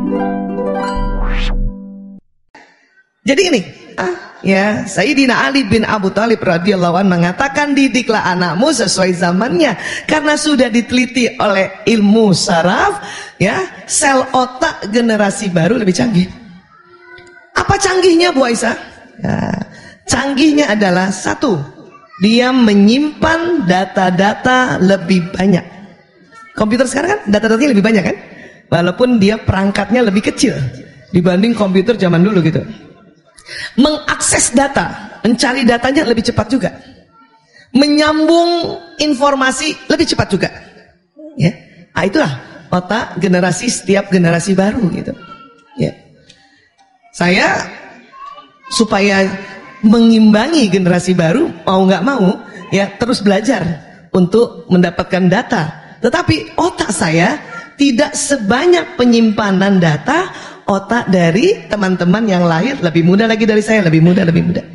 Jadi ini, ya, Sayyidina Ali bin Abu Thalib radhiyallahu anhu mengatakan, didiklah anakmu sesuai zamannya, karena sudah diteliti oleh ilmu saraf, ya, sel otak generasi baru lebih canggih. Apa canggihnya, Bu Aisyah? Ya, canggihnya adalah satu, dia menyimpan data-data lebih banyak. Komputer sekarang kan data-datanya lebih banyak kan, walaupun dia perangkatnya lebih kecil dibanding komputer zaman dulu gitu. Mengakses data, mencari datanya lebih cepat juga, menyambung informasi lebih cepat juga, ya. Nah, itulah otak generasi, setiap generasi baru gitu, ya. Saya supaya mengimbangi generasi baru, mau nggak mau ya terus belajar untuk mendapatkan data. Tetapi otak saya tidak sebanyak penyimpanan data otak dari teman-teman yang lahir lebih muda lagi dari saya, lebih muda.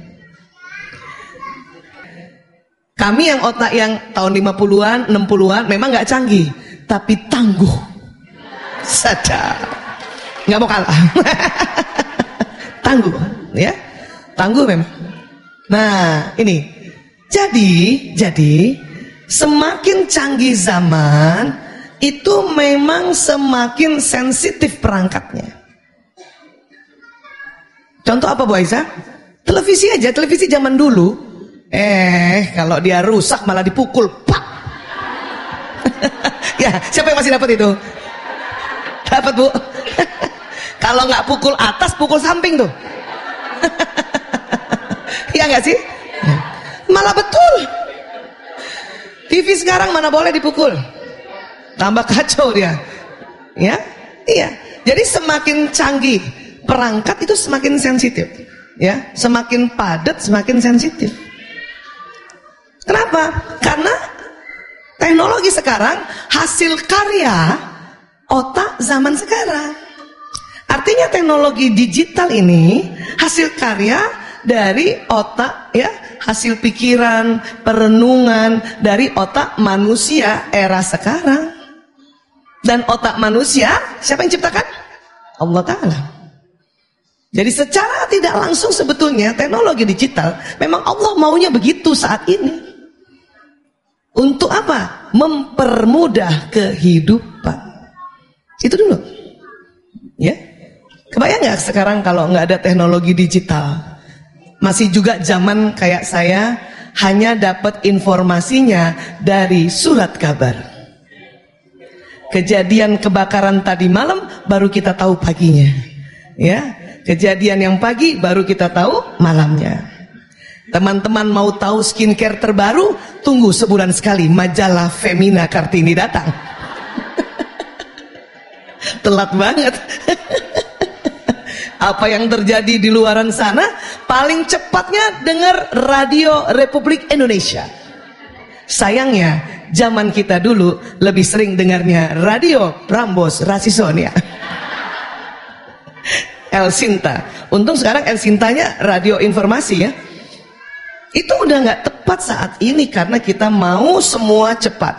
Kami yang otak yang tahun 50-an, 60-an memang nggak canggih, tapi tangguh. Sadar, nggak mau kalah. Tangguh, ya, tangguh memang. Nah, ini. Jadi semakin canggih zaman itu memang semakin sensitif perangkatnya. Contoh apa, Bu Aisyah? Televisi aja, televisi zaman dulu. Kalau dia rusak malah dipukul, pak. Ya, siapa yang masih dapat itu? Dapat, Bu. Kalau nggak pukul atas, pukul samping tuh. Iya nggak sih? Malah betul. TV sekarang mana boleh dipukul? Tambah kacau dia. Ya, iya. Jadi semakin canggih perangkat itu semakin sensitif, ya, semakin padat semakin sensitif. Kenapa? Karena teknologi sekarang hasil karya otak zaman sekarang. Artinya teknologi digital ini hasil karya dari otak, ya, hasil pikiran, perenungan dari otak manusia era sekarang. Dan otak manusia siapa yang ciptakan? Allah Ta'ala. Jadi secara tidak langsung sebetulnya teknologi digital memang Allah maunya begitu saat ini. Untuk apa? Mempermudah kehidupan. Itu dulu. Ya. Kebayang nggak sekarang kalau nggak ada teknologi digital? Masih juga zaman kayak saya hanya dapat informasinya dari surat kabar. Kejadian kebakaran tadi malam baru kita tahu paginya. Ya. Kejadian yang pagi baru kita tahu malamnya. Teman-teman mau tahu skincare terbaru? Tunggu sebulan sekali majalah Femina Kartini datang. Telat banget. Apa yang terjadi di luaran sana? Paling cepatnya dengar radio Republik Indonesia. Sayangnya zaman kita dulu lebih sering dengarnya radio Prambos Rasisonia. El Sinta. Untung sekarang El Sintanya radio informasi, ya. Itu udah nggak tepat saat ini karena kita mau semua cepat.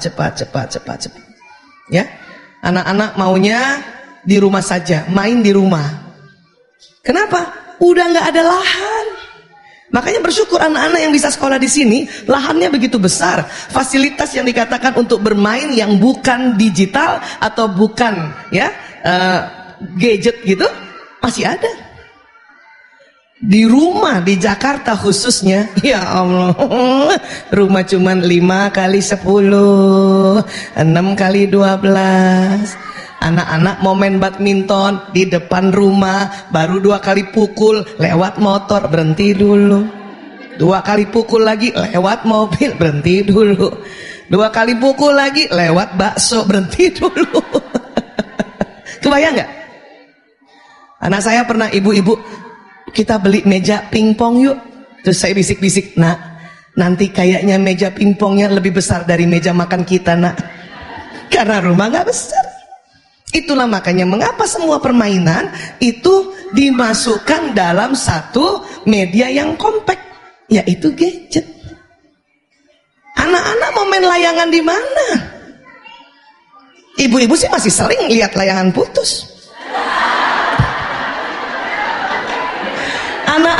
Ya, anak-anak maunya di rumah saja, main di rumah. Kenapa? Udah nggak ada lahan. Makanya bersyukur anak-anak yang bisa sekolah di sini, lahannya begitu besar. Fasilitas yang dikatakan untuk bermain yang bukan digital atau bukan, ya, gadget gitu masih ada. Di rumah di Jakarta khususnya, ya Allah, rumah cuman 5 kali 10, 6 kali 12. Anak-anak mau main badminton di depan rumah, baru 2 kali pukul lewat motor, berhenti dulu. 2 kali pukul lagi lewat mobil, berhenti dulu. 2 kali pukul lagi lewat bakso, berhenti dulu. Kebayang nggak? Anak saya pernah, ibu-ibu, kita beli meja pingpong yuk. Terus saya bisik-bisik, nak, nanti kayaknya meja pingpongnya lebih besar dari meja makan kita, nak. Karena rumah nggak besar. Itulah makanya mengapa semua permainan itu dimasukkan dalam satu media yang kompak, yaitu gadget. Anak-anak mau main layangan di mana? Ibu-ibu sih masih sering lihat layangan putus.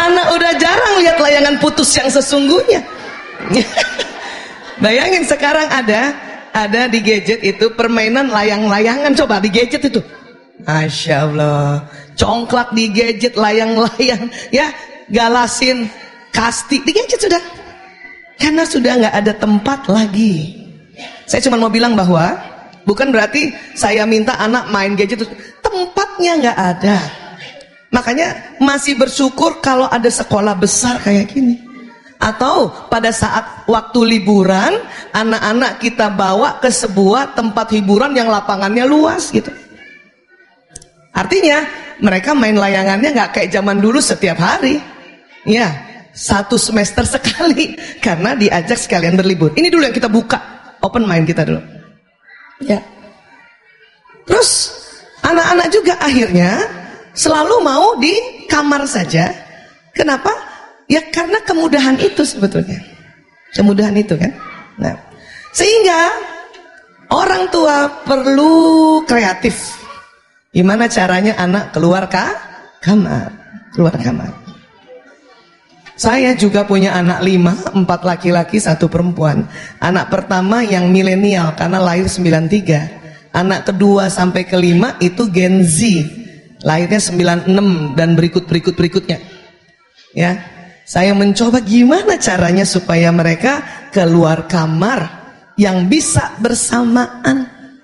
Anak-anak udah jarang lihat layangan putus yang sesungguhnya. Bayangin sekarang ada di gadget itu permainan layang-layangan. Coba di gadget itu, Masya Allah, congklak di gadget, layang-layang, ya, galasin, kasti di gadget sudah. Karena sudah nggak ada tempat lagi. Saya cuma mau bilang bahwa bukan berarti saya minta anak main gadget, tempatnya nggak ada. Makanya masih bersyukur kalau ada sekolah besar kayak gini. Atau pada saat waktu liburan, anak-anak kita bawa ke sebuah tempat hiburan yang lapangannya luas gitu. Artinya mereka main layangannya nggak kayak zaman dulu setiap hari. Ya, 1 semester sekali, karena diajak sekalian berlibur. Ini dulu yang kita buka, open mind kita dulu. Ya. Terus anak-anak juga akhirnya selalu mau di kamar saja. Kenapa? Ya karena kemudahan itu sebetulnya. Kemudahan itu kan. Nah, sehingga orang tua perlu kreatif. Gimana caranya anak keluar kamar? Keluar kamar. Saya juga punya anak 5, 4 laki-laki, 1 perempuan. Anak pertama yang milenial karena lahir 93. Anak kedua sampai ke-5 itu Gen Z. Lahirnya 96 dan berikutnya. Ya. Saya mencoba gimana caranya supaya mereka keluar kamar yang bisa bersamaan.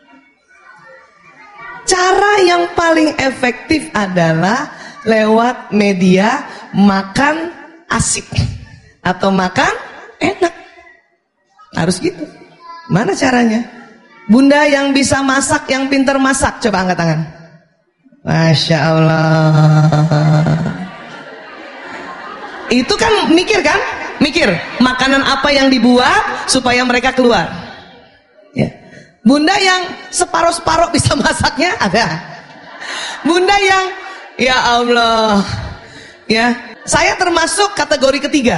Cara yang paling efektif adalah lewat media makan asik atau makan enak. Harus gitu. Mana caranya? Bunda yang bisa masak, yang pintar masak, coba angkat tangan. Masya Allah. Itu kan mikir kan? Mikir makanan apa yang dibuat supaya mereka keluar. Ya. Bunda yang separuh-separuh bisa masaknya ada. Bunda yang ya Allah. Ya, saya termasuk kategori ketiga.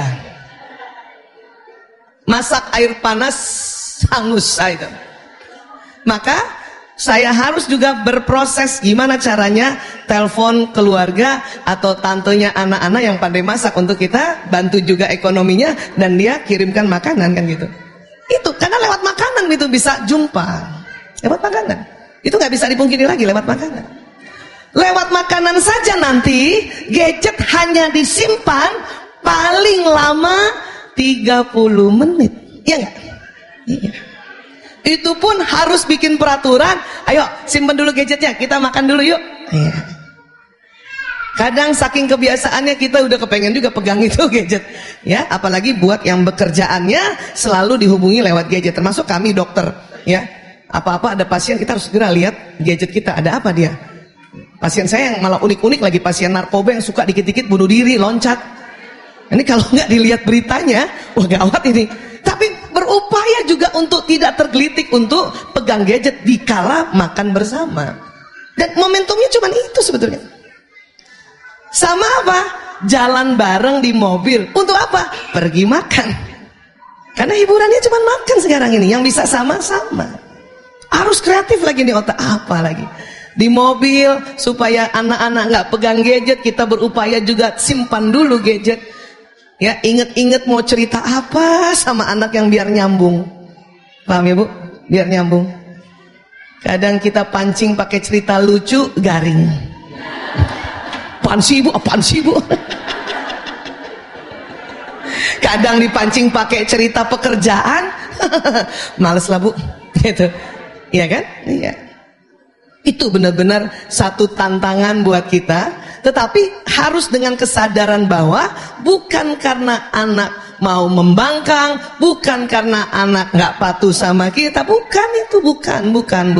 Masak air panas hangus itu. Maka saya harus juga berproses gimana caranya telepon keluarga atau tantenya anak-anak yang pandai masak untuk kita bantu juga ekonominya dan dia kirimkan makanan kan gitu. Itu karena lewat makanan itu bisa jumpa. Lewat makanan. Itu nggak bisa dipungkiri lagi lewat makanan. Lewat makanan saja nanti gadget hanya disimpan paling lama 30 menit. Iya nggak? Iya. Itu pun harus bikin peraturan. Ayo simpen dulu gadgetnya, kita makan dulu yuk. Iya. Kadang saking kebiasaannya kita udah kepengen juga pegang itu gadget. Ya, apalagi buat yang bekerjaannya selalu dihubungi lewat gadget. Termasuk kami dokter. Ya, apa-apa ada pasien kita harus segera lihat gadget kita. Ada apa dia? Pasien saya yang malah unik-unik lagi, pasien narkoba yang suka dikit-dikit bunuh diri, loncat. Ini kalau nggak dilihat beritanya, wah gawat ini. Tapi berupaya juga untuk tidak tergelitik untuk pegang gadget dikala makan bersama. Dan momentumnya cuma itu sebetulnya. Sama apa? Jalan bareng di mobil. Untuk apa? Pergi makan. Karena hiburannya cuma makan sekarang ini. Yang bisa sama-sama. Harus kreatif lagi nih otak. Apa lagi? Di mobil supaya anak-anak nggak pegang gadget, kita berupaya juga simpan dulu gadget. Ya, inget-inget mau cerita apa sama anak yang biar nyambung. Paham ya Bu? Biar nyambung. Kadang kita pancing pakai cerita lucu, garing. Apaan sih Bu? Apaan sih Bu? Kadang dipancing pakai cerita pekerjaan, males lah Bu. Gitu. Iya kan? Iya. Itu benar-benar satu tantangan buat kita. Tetapi harus dengan kesadaran bahwa bukan karena anak mau membangkang, bukan karena anak nggak patuh sama kita, bukan itu, bukan.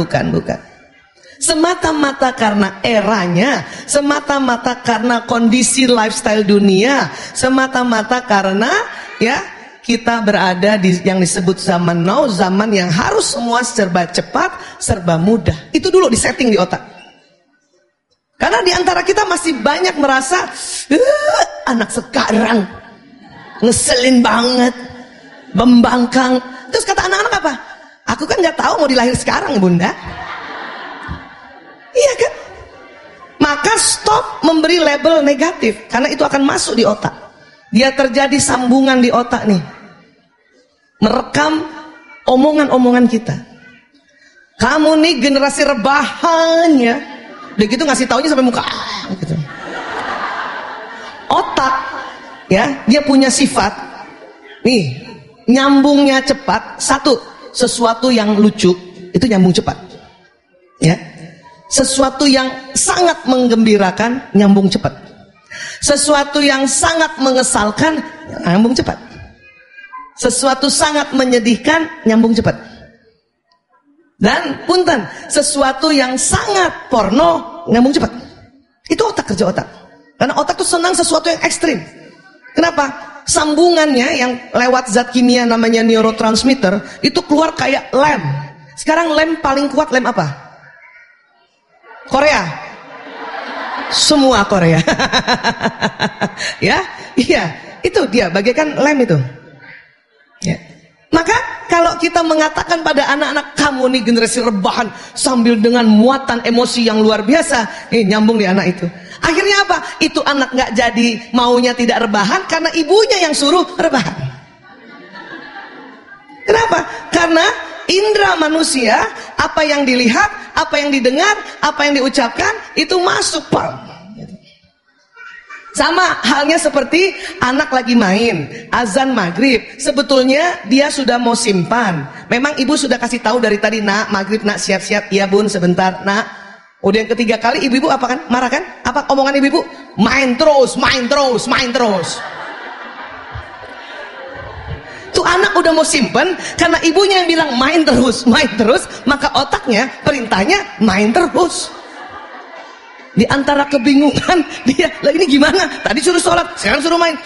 Semata-mata karena eranya, semata-mata karena kondisi lifestyle dunia, semata-mata karena ya kita berada di yang disebut zaman now, zaman yang harus semua serba cepat, serba mudah. Itu dulu disetting di otak. Karena di antara kita masih banyak merasa anak sekarang ngeselin banget, membangkang. Terus kata anak-anak apa? Aku kan nggak tahu mau dilahir sekarang Bunda. Iya kan? maka stop memberi label negatif, karena itu akan masuk di otak. Dia terjadi sambungan di otak nih, merekam omongan-omongan kita. Kamu nih generasi rebahan ya, udah gitu ngasih taunya sampai muka gitu. Otak ya, dia punya sifat nih, nyambungnya cepat. Satu, sesuatu yang lucu itu nyambung cepat ya. Sesuatu yang sangat menggembirakan nyambung cepat. Sesuatu yang sangat mengesalkan nyambung cepat. Sesuatu sangat menyedihkan nyambung cepat. Dan punten, sesuatu yang sangat porno nyambung cepat. Itu otak, kerja otak. Karena otak tuh senang sesuatu yang ekstrim. Kenapa? Sambungannya yang lewat zat kimia namanya neurotransmitter itu keluar kayak lem. Sekarang lem paling kuat lem apa? Korea. Semua Korea. Ya, iya, itu dia bagaikan lem itu. Ya. Maka kalau kita mengatakan pada anak-anak, kamu nih generasi rebahan, sambil dengan muatan emosi yang luar biasa, nyambung di anak itu. Akhirnya apa? Itu anak nggak jadi maunya tidak rebahan karena ibunya yang suruh rebahan. Kenapa? Karena indera manusia, apa yang dilihat, apa yang didengar, apa yang diucapkan, itu masuk, Pak. Sama halnya seperti anak lagi main, azan maghrib, sebetulnya dia sudah mau simpan. Memang ibu sudah kasih tahu dari tadi, nak, maghrib nak, siap-siap. Iya bun, sebentar nak. Udah yang ketiga kali ibu-ibu apa kan? Marah kan? Apa omongan ibu-ibu? Main terus, main terus, main terus. Tuh anak udah mau simpen, karena ibunya yang bilang main terus, maka otaknya perintahnya main terus. Di antara kebingungan dia, lah ini gimana? Tadi suruh sholat, sekarang suruh main.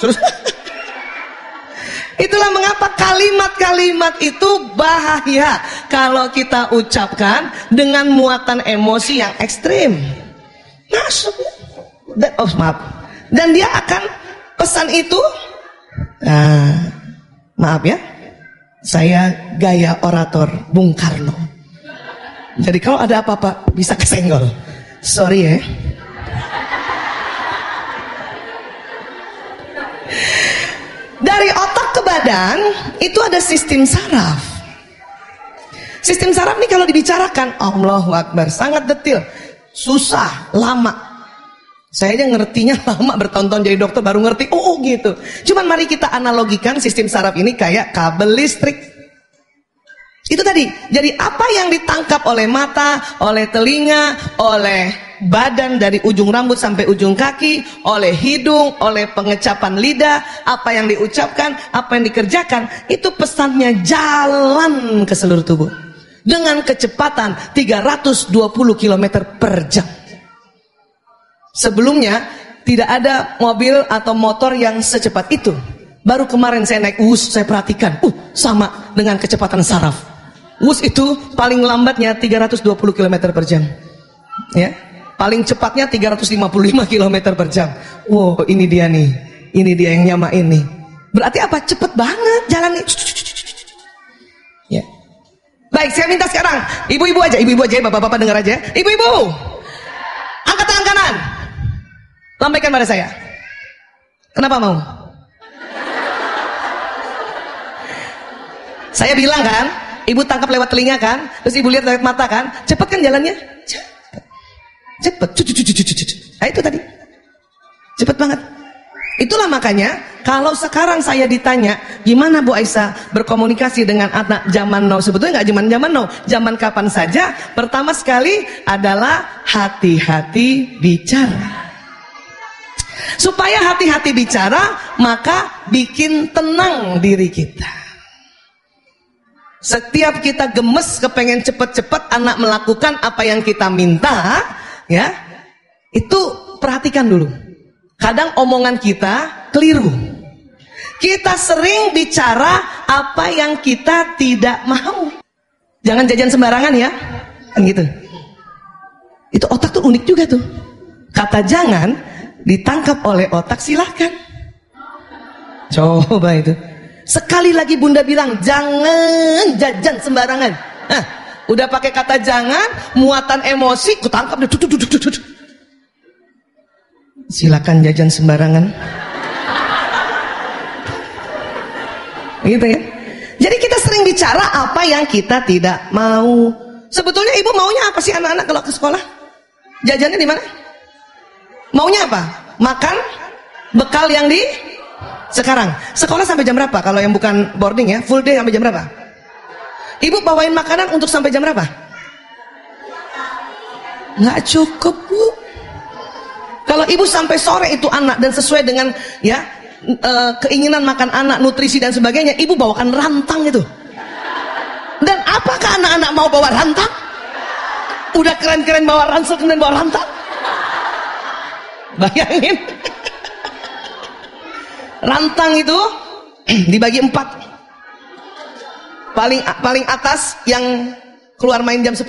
Itulah mengapa kalimat-kalimat itu bahaya kalau kita ucapkan dengan muatan emosi yang ekstrim. Masuk. Maaf. Dan dia akan pesan itu. Maaf ya, saya gaya orator Bung Karno. Jadi kalau ada apa-apa bisa kesenggol. Sorry ya. Dari otak ke badan itu ada sistem saraf. Sistem saraf ini kalau dibicarakan, Allahu Akbar, sangat detail, susah, lama. Saya aja ngertinya lama, bertonton jadi dokter baru ngerti. Oh gitu. Cuman mari kita analogikan sistem saraf ini kayak kabel listrik. Itu tadi. Jadi apa yang ditangkap oleh mata, oleh telinga, oleh badan dari ujung rambut sampai ujung kaki, oleh hidung, oleh pengecapan lidah, apa yang diucapkan, apa yang dikerjakan, itu pesannya jalan ke seluruh tubuh dengan kecepatan 320 km per jam. Sebelumnya tidak ada mobil atau motor yang secepat itu. Baru kemarin saya naik WUS, saya perhatikan, sama dengan kecepatan saraf. WUS itu paling lambatnya 320 km per jam, ya. Paling cepatnya 355 km per jam. Wow, ini dia nih, ini dia yang nyamain nih. Berarti apa? Cepet banget jalannya. Ya. Baik, saya minta sekarang ibu-ibu aja, bapak-bapak dengar aja. Ibu-ibu, angkat tangan kanan, lambaikan pada saya. Kenapa mau? Saya bilang kan, ibu tangkap lewat telinga kan, terus ibu lihat lewat mata kan, cepet kan jalannya? Cepet. Nah itu tadi, cepet banget. Itulah makanya kalau sekarang saya ditanya, gimana Bu Aisyah berkomunikasi dengan anak zaman now? Sebetulnya nggak zaman now, zaman kapan saja. Pertama sekali adalah hati-hati bicara. Supaya hati-hati bicara, maka bikin tenang diri kita. Setiap kita gemes kepengen cepet-cepet anak melakukan apa yang kita minta, ya, itu perhatikan dulu. Kadang omongan kita keliru. Kita sering bicara apa yang kita tidak mau. Jangan jajan sembarangan ya, kan gitu. Itu otak tuh unik juga tuh. Kata jangan ditangkap oleh otak silahkan. Coba itu. Sekali lagi bunda bilang jangan jajan sembarangan. Udah pakai kata jangan, muatan emosi, kutangkap deh. silakan jajan sembarangan. Gitu ya. Jadi kita sering bicara apa yang kita tidak mau. Sebetulnya ibu maunya apa sih anak-anak kalau ke sekolah? Jajannya di mana? Maunya apa? Makan bekal yang di sekarang. Sekolah sampai jam berapa? Kalau yang bukan boarding ya, full day sampai jam berapa? Ibu bawain makanan untuk sampai jam berapa? Nggak cukup, Bu. Kalau ibu sampai sore itu anak dan sesuai dengan ya keinginan makan anak, nutrisi dan sebagainya, ibu bawakan rantang itu. Dan apakah anak-anak mau bawa rantang? Udah keren-keren bawa ransel kemudian bawa rantang. Bayangin. Rantang itu dibagi 4. Paling atas yang keluar main jam 10.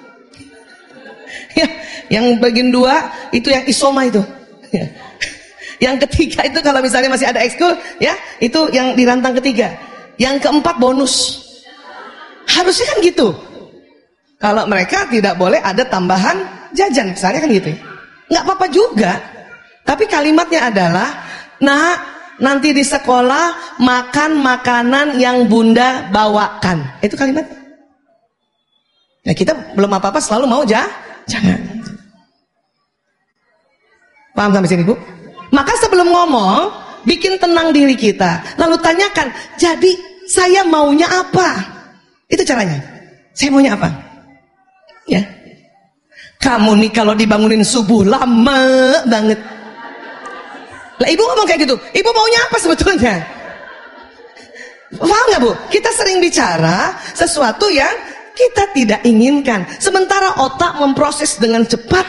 Ya, yang bagian 2 itu yang isoma itu. Ya. Yang ketiga itu kalau misalnya masih ada ekskul, ya, itu yang di rantang ketiga. Yang keempat bonus. Harusnya kan gitu. Kalau mereka tidak boleh ada tambahan jajan, misalnya kan gitu. Nggak apa-apa juga. Tapi kalimatnya adalah, nah, nanti di sekolah makan makanan yang bunda bawakan. Itu kalimatnya. Nah, kita belum apa-apa selalu mau jangan. Paham sampai sini, Bu? Maka sebelum ngomong, bikin tenang diri kita. Lalu tanyakan, jadi saya maunya apa? Itu caranya. Saya maunya apa? Ya. Kamu nih kalau dibangunin subuh lama banget. Lah ibu ngomong kayak gitu. Ibu maunya apa sebetulnya? Paham nggak, Bu? Kita sering bicara sesuatu yang kita tidak inginkan. Sementara otak memproses dengan cepat.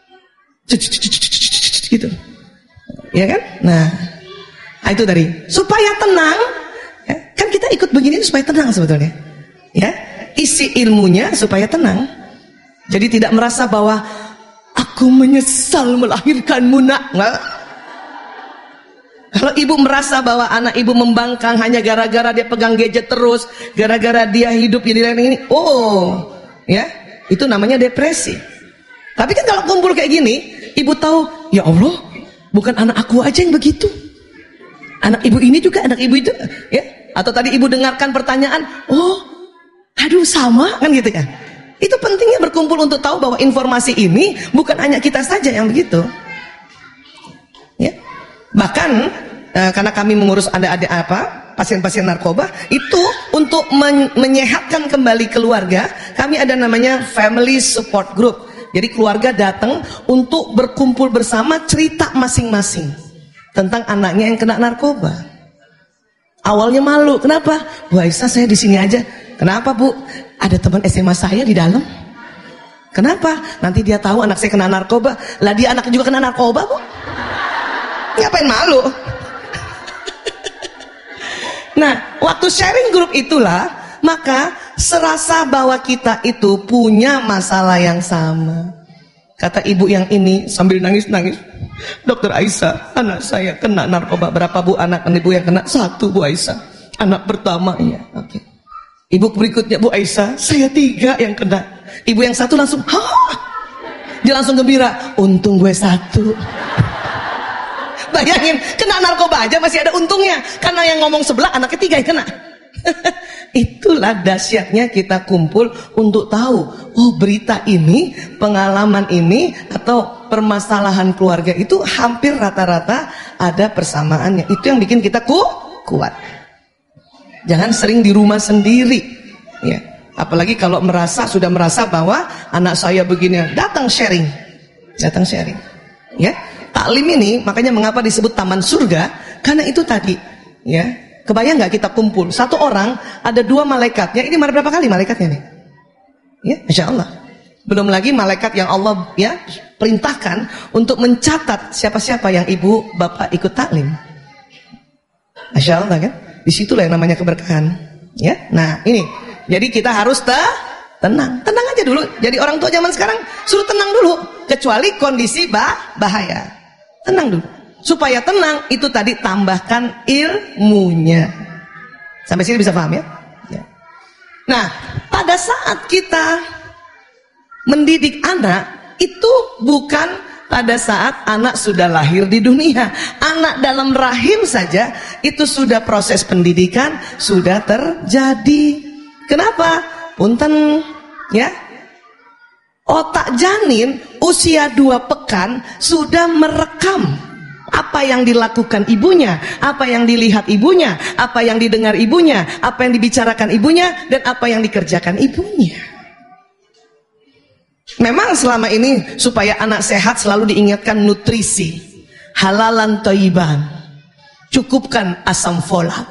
Gitu. Ya kan? Nah, itu tadi supaya tenang ya, kan kita ikut begini supaya tenang sebetulnya ya, isi ilmunya supaya tenang, jadi tidak merasa bahwa aku menyesal melahirkanmu nak. Nggak. Kalau ibu merasa bahwa anak ibu membangkang hanya gara-gara dia pegang gadget terus, gara-gara dia hidup di dalam ini, oh ya, itu namanya depresi. Tapi kan kalau kumpul kayak gini, ibu tahu, ya Allah, bukan anak aku aja yang begitu, anak ibu ini juga, anak ibu itu ya. Atau tadi ibu dengarkan pertanyaan, oh aduh sama kan gitu ya. Itu pentingnya berkumpul untuk tahu bahwa informasi ini bukan hanya kita saja yang begitu ya. Bahkan karena kami mengurus adik-adik pasien-pasien narkoba, itu untuk menyehatkan kembali keluarga, kami ada namanya family support group. Jadi keluarga datang untuk berkumpul bersama, cerita masing-masing tentang anaknya yang kena narkoba. Awalnya malu, kenapa? Bu Aisyah, saya di sini aja. Kenapa, Bu? Ada teman SMA saya di dalam. Kenapa? Nanti dia tahu anak saya kena narkoba. Lah dia anak juga kena narkoba, Bu. Ngapain malu? Nah, waktu sharing grup itulah, maka serasa bahwa kita itu punya masalah yang sama. Kata ibu yang ini sambil nangis-nangis, Dokter Aisyah, anak saya kena narkoba. Berapa, Bu, anak ibu yang kena? 1, Bu Aisyah. Anak pertama, iya. Oke. Ibu berikutnya, Bu Aisyah, saya 3 yang kena. Ibu yang 1 langsung, hah? Dia langsung gembira, untung gue 1. Bayangin, kena narkoba aja masih ada untungnya, karena yang ngomong sebelah anak ketiga yang kena. Itulah dahsyatnya kita kumpul untuk tahu, oh berita ini, pengalaman ini, atau permasalahan keluarga itu hampir rata-rata ada persamaannya. Itu yang bikin kita kuat. Jangan sering di rumah sendiri ya. Apalagi kalau sudah merasa bahwa anak saya begini, datang sharing ya. Taklim ini makanya mengapa disebut taman surga, karena itu tadi ya. Kebayang nggak kita kumpul, 1 orang ada 2 malaikatnya. Ini berapa kali malaikatnya nih? Ya, Masya Allah. Belum lagi malaikat yang Allah ya perintahkan untuk mencatat siapa-siapa yang ibu bapak ikut taklim. Masya Allah kan? Disitulah yang namanya keberkahan. Ya, nah ini. Jadi kita harus tenang aja dulu. Jadi orang tua zaman sekarang suruh tenang dulu, kecuali kondisi bahaya. Tenang dulu. Supaya tenang, itu tadi tambahkan ilmunya. Sampai sini bisa paham ya? Ya. Nah, pada saat kita mendidik anak, itu bukan pada saat anak sudah lahir di dunia. Anak dalam rahim saja itu sudah proses pendidikan sudah terjadi. Kenapa? Punten ya. Otak janin usia 2 pekan sudah merekam apa yang dilakukan ibunya, apa yang dilihat ibunya, apa yang didengar ibunya, apa yang dibicarakan ibunya, dan apa yang dikerjakan ibunya. Memang selama ini supaya anak sehat selalu diingatkan nutrisi, halalan thayyiban, cukupkan asam folat.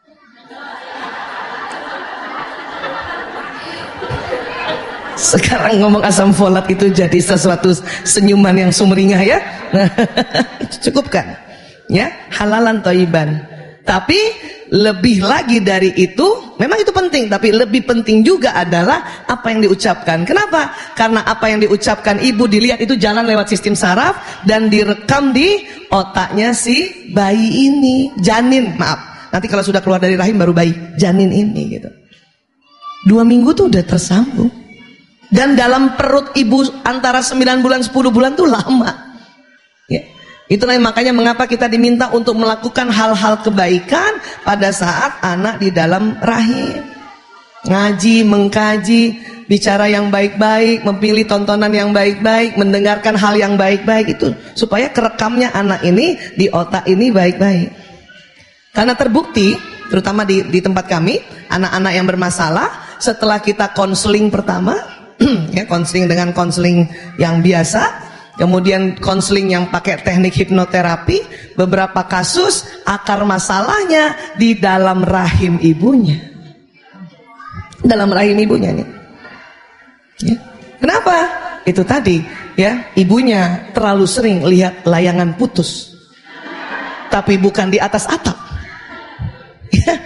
Sekarang ngomong asam folat itu jadi sesuatu senyuman yang sumringah ya. Cukupkan ya, halalan thayyiban. Tapi lebih lagi dari itu, memang itu penting, tapi lebih penting juga adalah apa yang diucapkan. Kenapa? Karena apa yang diucapkan ibu dilihat itu jalan lewat sistem saraf dan direkam di otaknya si bayi ini, janin, maaf. Nanti kalau sudah keluar dari rahim baru bayi, janin ini gitu. 2 minggu tuh udah tersambung. Dan dalam perut ibu antara 9 bulan 10 bulan tuh lama ya. Itulah makanya mengapa kita diminta untuk melakukan hal-hal kebaikan pada saat anak di dalam rahim. Ngaji, mengkaji, bicara yang baik-baik, memilih tontonan yang baik-baik, mendengarkan hal yang baik-baik, itu supaya kerekamnya anak ini di otak ini baik-baik. Karena terbukti terutama di tempat kami, anak-anak yang bermasalah setelah kita konseling pertama ya, konseling dengan konseling yang biasa, kemudian konseling yang pakai teknik hipnoterapi, beberapa kasus akar masalahnya di dalam rahim ibunya. Dalam rahim ibunya nih. Ya. Kenapa? Itu tadi ya, ibunya terlalu sering lihat layangan putus. Tapi bukan di atas atap. Ya.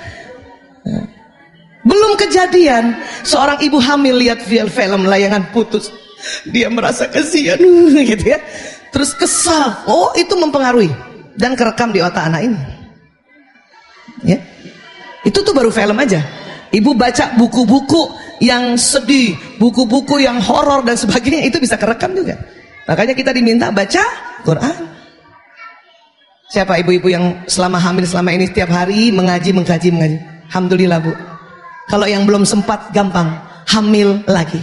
Belum kejadian seorang ibu hamil lihat film layangan putus, dia merasa kasihan gitu ya, terus kesal. Oh, itu mempengaruhi dan kerekam di otak anak ini ya. Itu tuh baru film aja. Ibu baca buku-buku yang sedih, buku-buku yang horor dan sebagainya, itu bisa kerekam juga. Makanya kita diminta baca Quran. Siapa ibu-ibu yang selama hamil selama ini setiap hari mengkaji? Alhamdulillah, Bu. Kalau yang belum sempat, gampang, hamil lagi.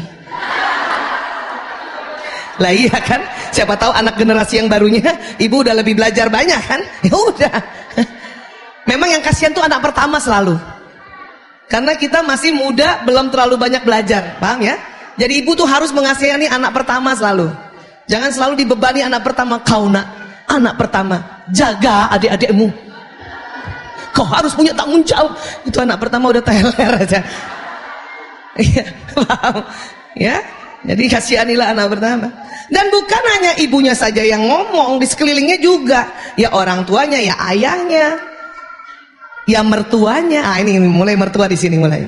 Lah iya kan, siapa tahu anak generasi yang barunya ibu udah lebih belajar banyak kan. Ya udah. Memang yang kasihan tuh anak pertama selalu, karena kita masih muda, belum terlalu banyak belajar, paham ya. Jadi ibu tuh harus mengasihani anak pertama selalu. Jangan selalu dibebani anak pertama. Kau nak, anak pertama, jaga adik-adikmu, kau harus punya tanggung jawab. Itu anak pertama udah teler aja. Iya, paham? Ya, jadi kasihanilah anak pertama. Dan bukan hanya ibunya saja yang ngomong, di sekelilingnya juga. Ya orang tuanya, ya ayahnya, ya mertuanya. Ah, ini mulai mertua di sini mulai.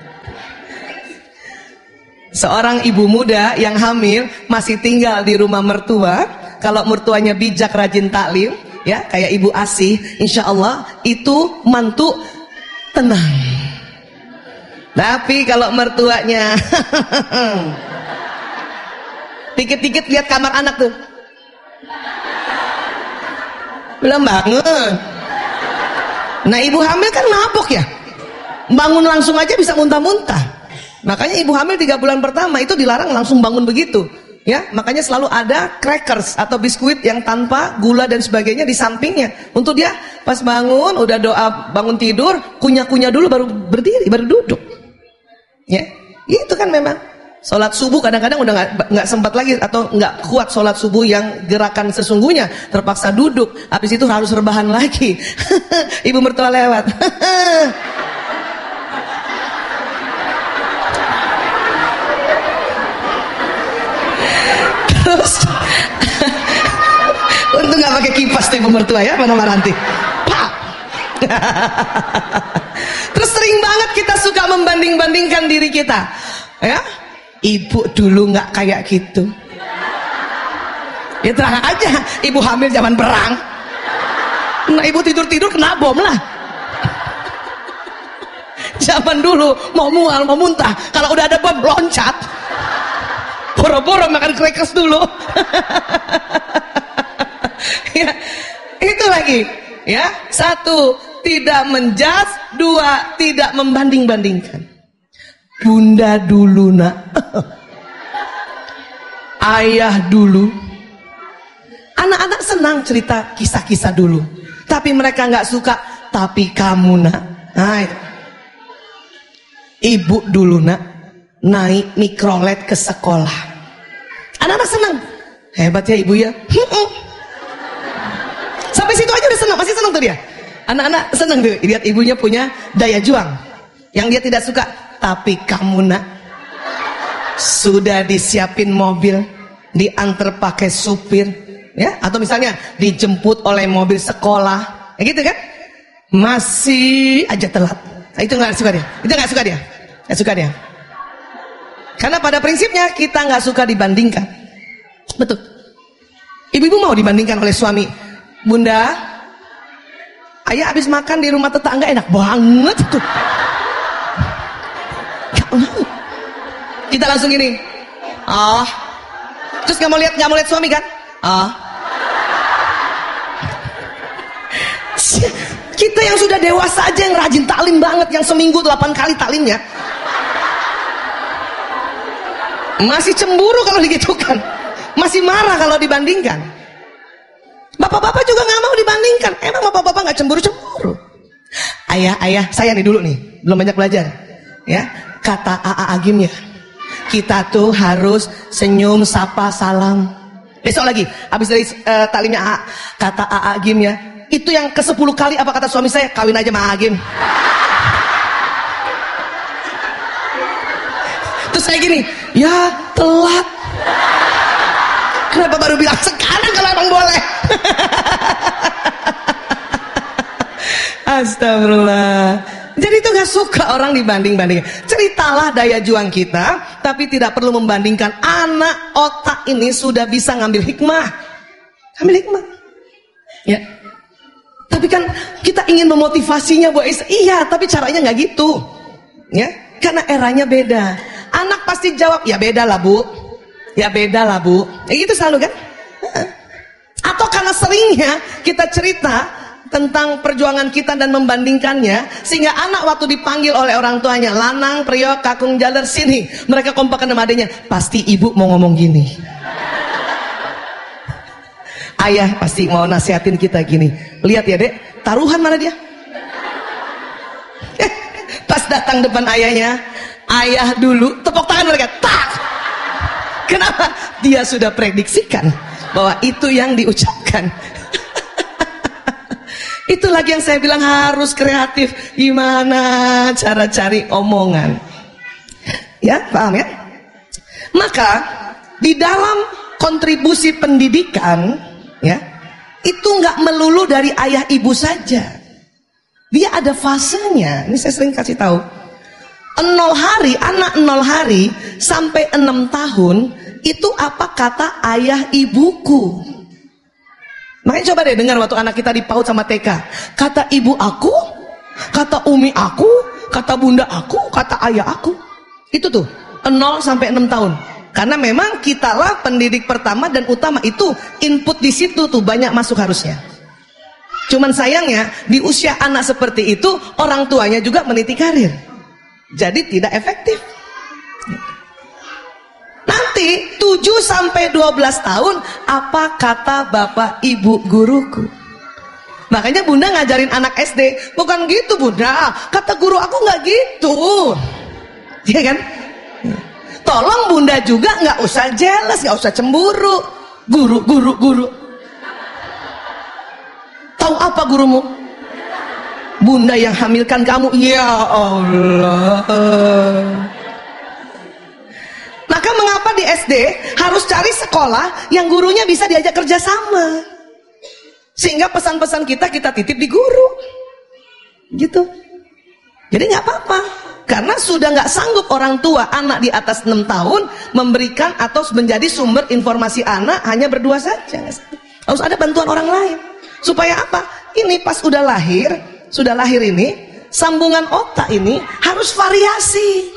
Seorang ibu muda yang hamil masih tinggal di rumah mertua. Kalau mertuanya bijak, rajin taklim, ya kayak Ibu Asih, insya Allah itu mantu tenang. Tapi kalau mertuanya dikit-dikit lihat kamar anak tuh, belum bangun. Nah ibu hamil kan mabok ya, bangun langsung aja bisa muntah-muntah. Makanya ibu hamil 3 bulan pertama itu dilarang langsung bangun begitu. Ya, makanya selalu ada crackers atau biskuit yang tanpa gula dan sebagainya di sampingnya. Untuk dia pas bangun, udah doa bangun tidur, kunyah-kunyah dulu baru berdiri, baru duduk. Ya, itu kan memang. Sholat subuh kadang-kadang udah nggak sempat lagi atau nggak kuat sholat subuh yang gerakan sesungguhnya, terpaksa duduk. Habis itu harus rebahan lagi. Ibu mertua lewat. Terus untung gak pakai kipas tuh ibu mertua ya, mana Maranti. Pak. Terus sering banget kita suka membanding-bandingkan diri kita. Ya, ibu dulu nggak kayak gitu. Ya terang aja, ibu hamil zaman perang. Nah ibu tidur-tidur kena bom lah. Zaman dulu mau mual, mau muntah, kalau udah ada bom loncat. Boro-boro makan crackers dulu. Ya, itu lagi. Ya, 1, tidak menjudge. 2, tidak membanding-bandingkan. Bunda dulu nak, ayah dulu. Anak-anak senang cerita kisah-kisah dulu, tapi mereka nggak suka. Tapi kamu nak, nah, ibu dulu nak, naik mikrolet ke sekolah. Anak-anak senang. Hebat ya ibu ya. Sampai situ aja udah senang, masih senang tuh dia. Anak-anak senang tuh lihat ibunya punya daya juang. Yang dia tidak suka, tapi kamu nak, sudah disiapin mobil, diantar pakai supir, ya, atau misalnya dijemput oleh mobil sekolah, ya gitu kan? Masih aja telat. Nah, itu nggak suka dia. Itu nggak suka dia. Nggak suka dia. Karena pada prinsipnya kita nggak suka dibandingkan. Betul. Ibu-ibu mau dibandingkan oleh suami. Bunda, ayah habis makan di rumah tetangga enak banget itu. Gak mau. Kita langsung gini. Terus nggak mau lihat suami kan? Kita yang sudah dewasa aja yang rajin taklim banget, yang seminggu 8 kali taklimnya, masih cemburu kalau digitukan, masih marah kalau dibandingkan. Bapak-bapak juga nggak mau dibandingkan. Emang bapak-bapak nggak cemburu-cemburu? Ayah, saya nih dulu nih, belum banyak belajar. Ya, kata AA Agim ya, kita tuh harus senyum, sapa, salam. Besok lagi, habis dari taklimnya AA, kata AA Agim ya, itu yang ke-10 kali apa kata suami saya, kawin aja sama Agim. Terus saya gini, ya telat. Kenapa baru bilang sekarang kalau emang boleh? Astagfirullah. Jadi itu gak suka orang dibanding-bandingkan. Ceritalah daya juang kita, tapi tidak perlu membandingkan. Anak otak ini sudah bisa ngambil hikmah. Ambil hikmah. Ya. Tapi kan kita ingin memotivasinya, Bu Ais. Iya, tapi caranya nggak gitu. Ya, karena eranya beda. Anak pasti jawab, ya beda lah Bu. Ya beda lah Bu. Ya gitu selalu kan? Atau karena seringnya kita cerita tentang perjuangan kita dan membandingkannya, sehingga anak waktu dipanggil oleh orang tuanya, lanang, priok, kakung, jaler, sini, mereka kompakan sama adanya, pasti ibu mau ngomong gini. Ayah pasti mau nasihatin kita gini, lihat ya dek, taruhan mana dia? Pas datang depan ayahnya, ayah dulu tepuk tangan mereka, tak. Kenapa? Dia sudah prediksikan bahwa itu yang diucapkan. Itu lagi yang saya bilang harus kreatif. Gimana cara cari omongan? Ya, paham ya? Maka di dalam kontribusi pendidikan, ya, itu nggak melulu dari ayah ibu saja. Dia ada fasenya. Ini saya sering kasih tahu. 0 hari, anak 0 hari sampai 6 tahun itu apa kata ayah ibuku. Makanya coba deh dengar waktu anak kita di PAUD sama TK. Kata ibu aku, kata umi aku, kata bunda aku, kata ayah aku. Itu tuh 0 sampai 6 tahun. Karena memang kitalah pendidik pertama dan utama, itu input di situ tuh banyak masuk harusnya. Cuman sayangnya di usia anak seperti itu orang tuanya juga meniti karir. Jadi tidak efektif. Nanti 7 sampai 12 tahun apa kata bapak ibu guruku. Makanya bunda ngajarin anak SD, bukan gitu bunda, kata guru aku nggak gitu. Iya kan? Tolong bunda juga nggak usah jealous, nggak usah cemburu. Guru. Tahu apa gurumu? Bunda yang hamilkan kamu. Ya Allah. Maka mengapa di SD harus cari sekolah yang gurunya bisa diajak kerja sama, sehingga pesan-pesan kita titip di guru, gitu. Jadi nggak apa-apa, karena sudah nggak sanggup orang tua anak di atas 6 tahun memberikan atau menjadi sumber informasi anak hanya berdua saja. Harus ada bantuan orang lain. Supaya apa? Ini pas sudah lahir ini, sambungan otak ini harus variasi.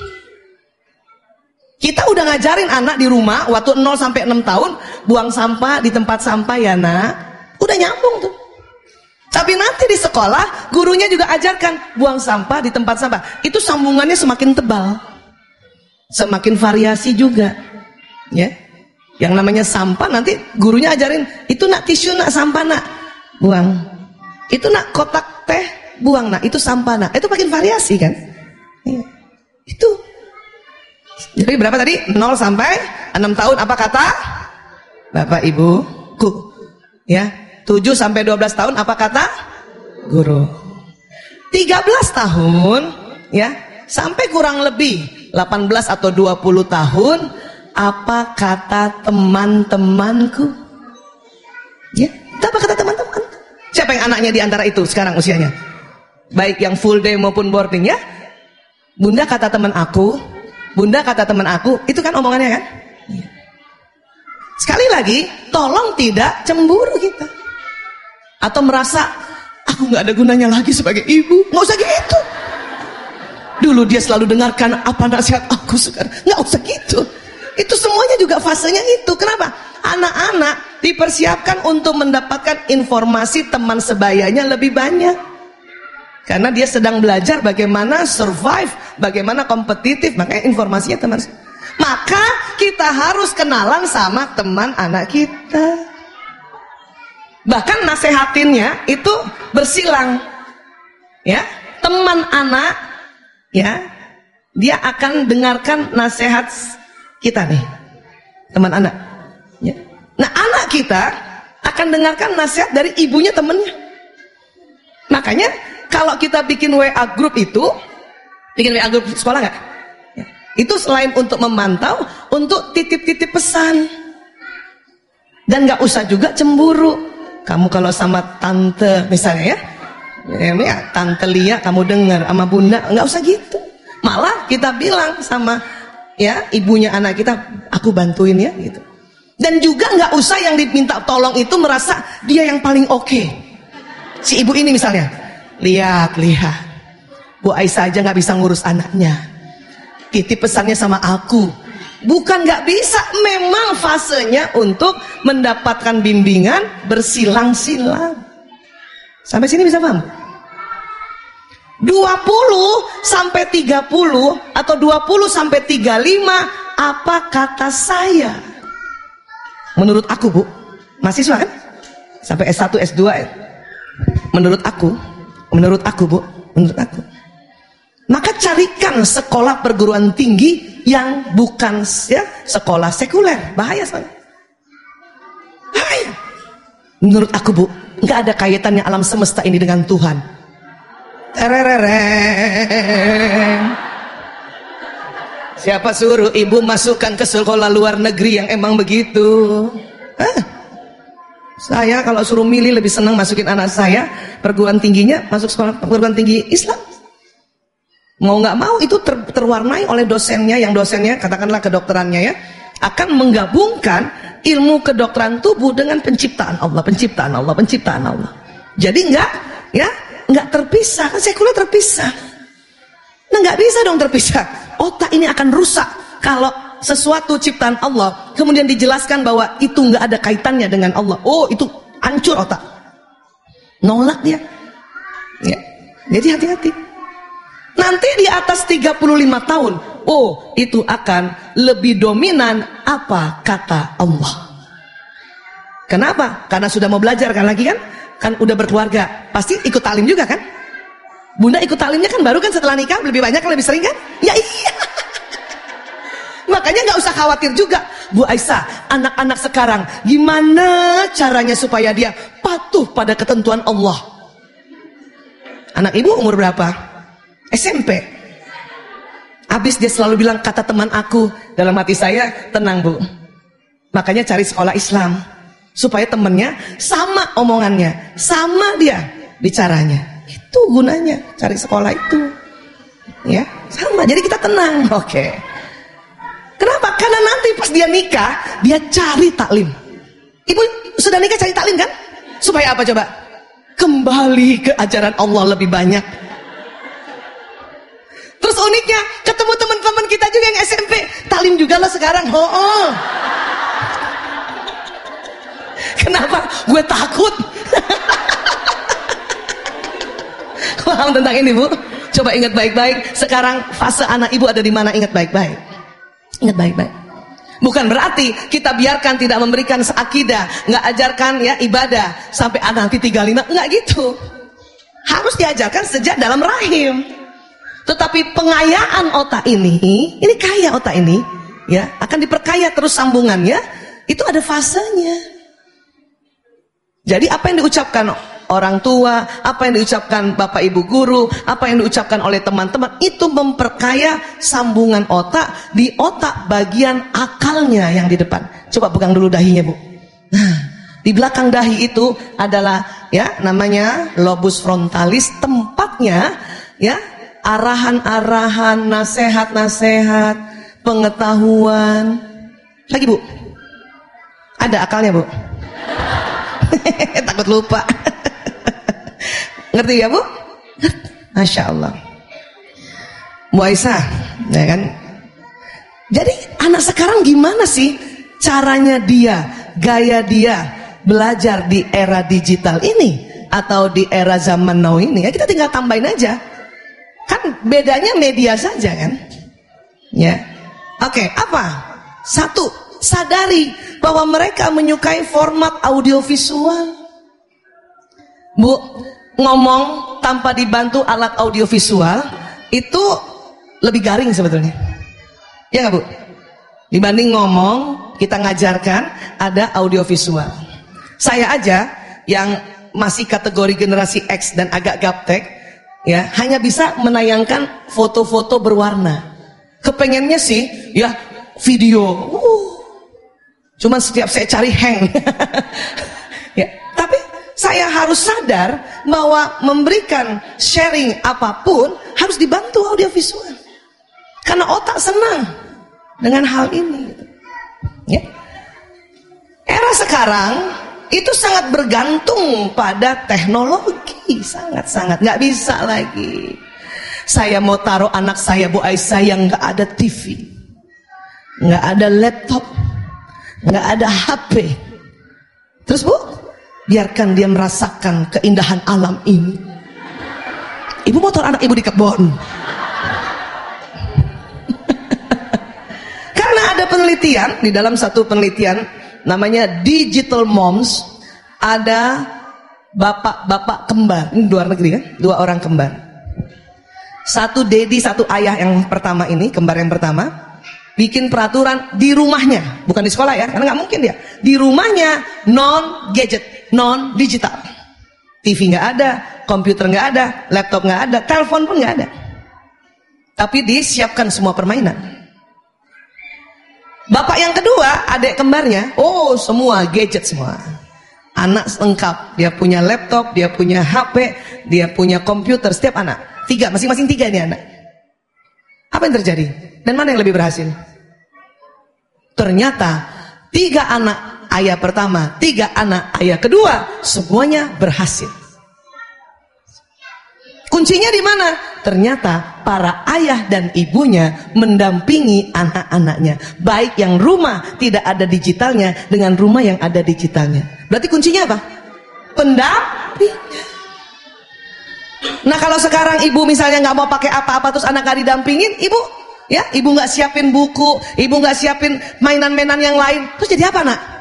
Kita udah ngajarin anak di rumah waktu 0 sampai 6 tahun buang sampah di tempat sampah ya nak. Udah nyambung tuh. Tapi nanti di sekolah gurunya juga ajarkan buang sampah di tempat sampah. Itu sambungannya semakin tebal, semakin variasi juga, ya. Yang namanya sampah nanti gurunya ajarin, itu nak tisu, nak sampah nak buang. Itu nak kotak teh buang nak, itu sampah nak. Itu makin variasi kan? Ya. Itu. Jadi berapa tadi? 0 sampai 6 tahun apa kata Bapak Ibuku? Ya. 7 sampai 12 tahun apa kata guru? 13 tahun ya sampai kurang lebih 18 atau 20 tahun apa kata teman-temanku? Ya, apa kata teman-teman? Siapa yang anaknya di antara itu sekarang usianya? Baik yang full day maupun boarding ya? Bunda kata teman aku, Bunda kata teman aku, itu kan omongannya kan? Sekali lagi, tolong tidak cemburu kita. Atau merasa aku gak ada gunanya lagi sebagai ibu. Gak usah gitu. Dulu dia selalu dengarkan apa nasihat aku sekarang. Gak usah gitu. Itu semuanya juga fasenya itu. Kenapa? Anak-anak dipersiapkan untuk mendapatkan informasi teman sebayanya lebih banyak. Karena dia sedang belajar bagaimana survive, bagaimana kompetitif. Makanya informasinya teman. Maka kita harus kenalan sama teman anak kita. Bahkan nasehatinnya itu bersilang, ya. Teman anak, ya, dia akan dengarkan nasihat kita nih, teman anak. Ya. Nah, anak kita akan dengarkan nasihat dari ibunya temennya. Makanya kalau kita bikin WA group itu, bikin WA group sekolah nggak? Ya. Itu selain untuk memantau, untuk titip-titip pesan, dan nggak usah juga cemburu. Kamu kalau sama tante misalnya ya tante Lia kamu dengar sama bunda, nggak usah gitu. Malah kita bilang sama ya ibunya anak kita, aku bantuin ya gitu. Dan juga nggak usah yang diminta tolong itu merasa dia yang paling oke. Si ibu ini misalnya, lihat Bu Aisyah aja nggak bisa ngurus anaknya, titip pesannya sama aku. Bukan nggak bisa, memang fasenya untuk mendapatkan bimbingan bersilang-silang. Sampai sini bisa paham? 20 sampai 30 atau 20 sampai 35 apa kata saya? Menurut aku, Bu, mahasiswa kan? Sampai S1, S2 ya? Menurut aku, Bu, menurut aku. Maka carikan sekolah perguruan tinggi yang bukan ya, sekolah sekuler. Bahaya soalnya. Bahaya. Menurut aku, Bu, nggak ada kaitannya alam semesta ini dengan Tuhan. Terereng. Siapa suruh ibu masukkan ke sekolah luar negeri yang emang begitu? Saya kalau suruh milih lebih senang masukin anak saya perguruan tingginya masuk sekolah perguruan tinggi Islam. Mau nggak mau itu terwarnai oleh dosennya, yang dosennya katakanlah kedokterannya ya, akan menggabungkan ilmu kedokteran tubuh dengan penciptaan Allah. Jadi nggak terpisah, kan sekuler terpisah. Nah nggak bisa dong terpisah. Otak ini akan rusak kalau sesuatu ciptaan Allah kemudian dijelaskan bahwa itu nggak ada kaitannya dengan Allah. Oh itu hancur otak, nolak dia. Ya. Jadi hati-hati. Nanti di atas 35 tahun, oh itu akan lebih dominan apa kata Allah. Kenapa? Karena sudah mau belajar kan lagi kan? Kan udah berkeluarga, pasti ikut taklim juga kan? Bunda ikut taklimnya kan baru kan setelah nikah, lebih banyak kan, lebih sering kan? Ya iya. Makanya nggak usah khawatir juga, Bu Aisyah, anak-anak sekarang gimana caranya supaya dia patuh pada ketentuan Allah? Anak ibu umur berapa? SMP. Habis dia selalu bilang kata teman aku, dalam hati saya tenang Bu. Makanya cari sekolah Islam supaya temennya sama omongannya, sama dia bicaranya. Itu gunanya cari sekolah itu. Ya, sama. Jadi kita tenang. Oke. Kenapa? Karena nanti pas dia nikah, dia cari taklim. Ibu sudah nikah cari taklim kan? Supaya apa coba? Kembali ke ajaran Allah lebih banyak. Terus uniknya, ketemu teman-teman kita juga yang SMP, taklim juga lah sekarang. Kenapa? Gue takut Paham tentang ini, Bu? Coba ingat baik-baik. Sekarang fase anak ibu ada di mana? Ingat baik-baik. Ingat baik-baik. Bukan berarti kita biarkan tidak memberikan akidah, nggak ajarkan ya ibadah sampai anak nanti 35, nggak gitu. Harus diajarkan sejak dalam rahim. Tetapi pengayaan otak ini kaya otak ini, ya akan diperkaya terus sambungannya. Itu ada fasenya. Jadi apa yang diucapkan orang tua, apa yang diucapkan bapak ibu guru, apa yang diucapkan oleh teman-teman, itu memperkaya sambungan otak di otak bagian akalnya yang di depan. Coba pegang dulu dahinya, Bu. Nah, di belakang dahi itu adalah ya namanya lobus frontalis, tempatnya ya arahan-arahan, nasihat-nasihat, pengetahuan. Lagi, Bu. Ada akalnya, Bu. Takut lupa. Ngerti ya, Bu? Masya Allah. Bu Aisyah, ya kan? Jadi anak sekarang gimana sih caranya dia, gaya dia belajar di era digital ini atau di era zaman now ini? Ya kita tinggal tambahin aja. Kan bedanya media saja kan? Ya. Oke, apa? Satu, sadari bahwa mereka menyukai format audiovisual. Bu, ngomong tanpa dibantu alat audiovisual itu lebih garing sebetulnya. Ya nggak, Bu? Dibanding ngomong, kita ngajarkan ada audiovisual. Saya aja yang masih kategori generasi X dan agak gaptek, ya hanya bisa menayangkan foto-foto berwarna. Kepengennya sih ya video. Cuman setiap saya cari hang. Ya, tapi saya harus sadar bahwa memberikan sharing apapun harus dibantu audiovisual. Karena otak senang dengan hal ini. Ya. Era sekarang itu sangat bergantung pada teknologi, sangat-sangat nggak bisa lagi. Saya mau taruh anak saya, Bu Aisyah, yang nggak ada TV, nggak ada laptop, nggak ada HP. Terus, Bu, biarkan dia merasakan keindahan alam ini. Ibu mau taruh anak ibu di kebun. Karena ada penelitian, di dalam satu penelitian namanya Digital Moms, ada bapak-bapak kembar, ini luar negeri kan, 2 orang kembar. Satu dedi, satu ayah yang pertama ini, kembar yang pertama, bikin peraturan di rumahnya, bukan di sekolah ya, karena nggak mungkin dia. Di rumahnya non gadget, non digital. TV nggak ada, komputer nggak ada, laptop nggak ada, telepon pun nggak ada. Tapi disiapkan semua permainan. Bapak yang kedua, adik kembarnya, oh semua gadget semua. Anak lengkap, dia punya laptop, dia punya HP, dia punya komputer, setiap anak. 3, masing-masing 3 ini anak. Apa yang terjadi? Dan mana yang lebih berhasil? Ternyata 3 anak ayah pertama, 3 anak ayah kedua, semuanya berhasil. Kuncinya di mana? Ternyata para ayah dan ibunya mendampingi anak-anaknya. Baik yang rumah tidak ada digitalnya dengan rumah yang ada digitalnya. Berarti kuncinya apa? Pendampingan. Nah kalau sekarang ibu misalnya nggak mau pakai apa-apa terus anak gak didampingin, ibu ya ibu nggak siapin buku, ibu nggak siapin mainan-mainan yang lain, terus jadi apa nak?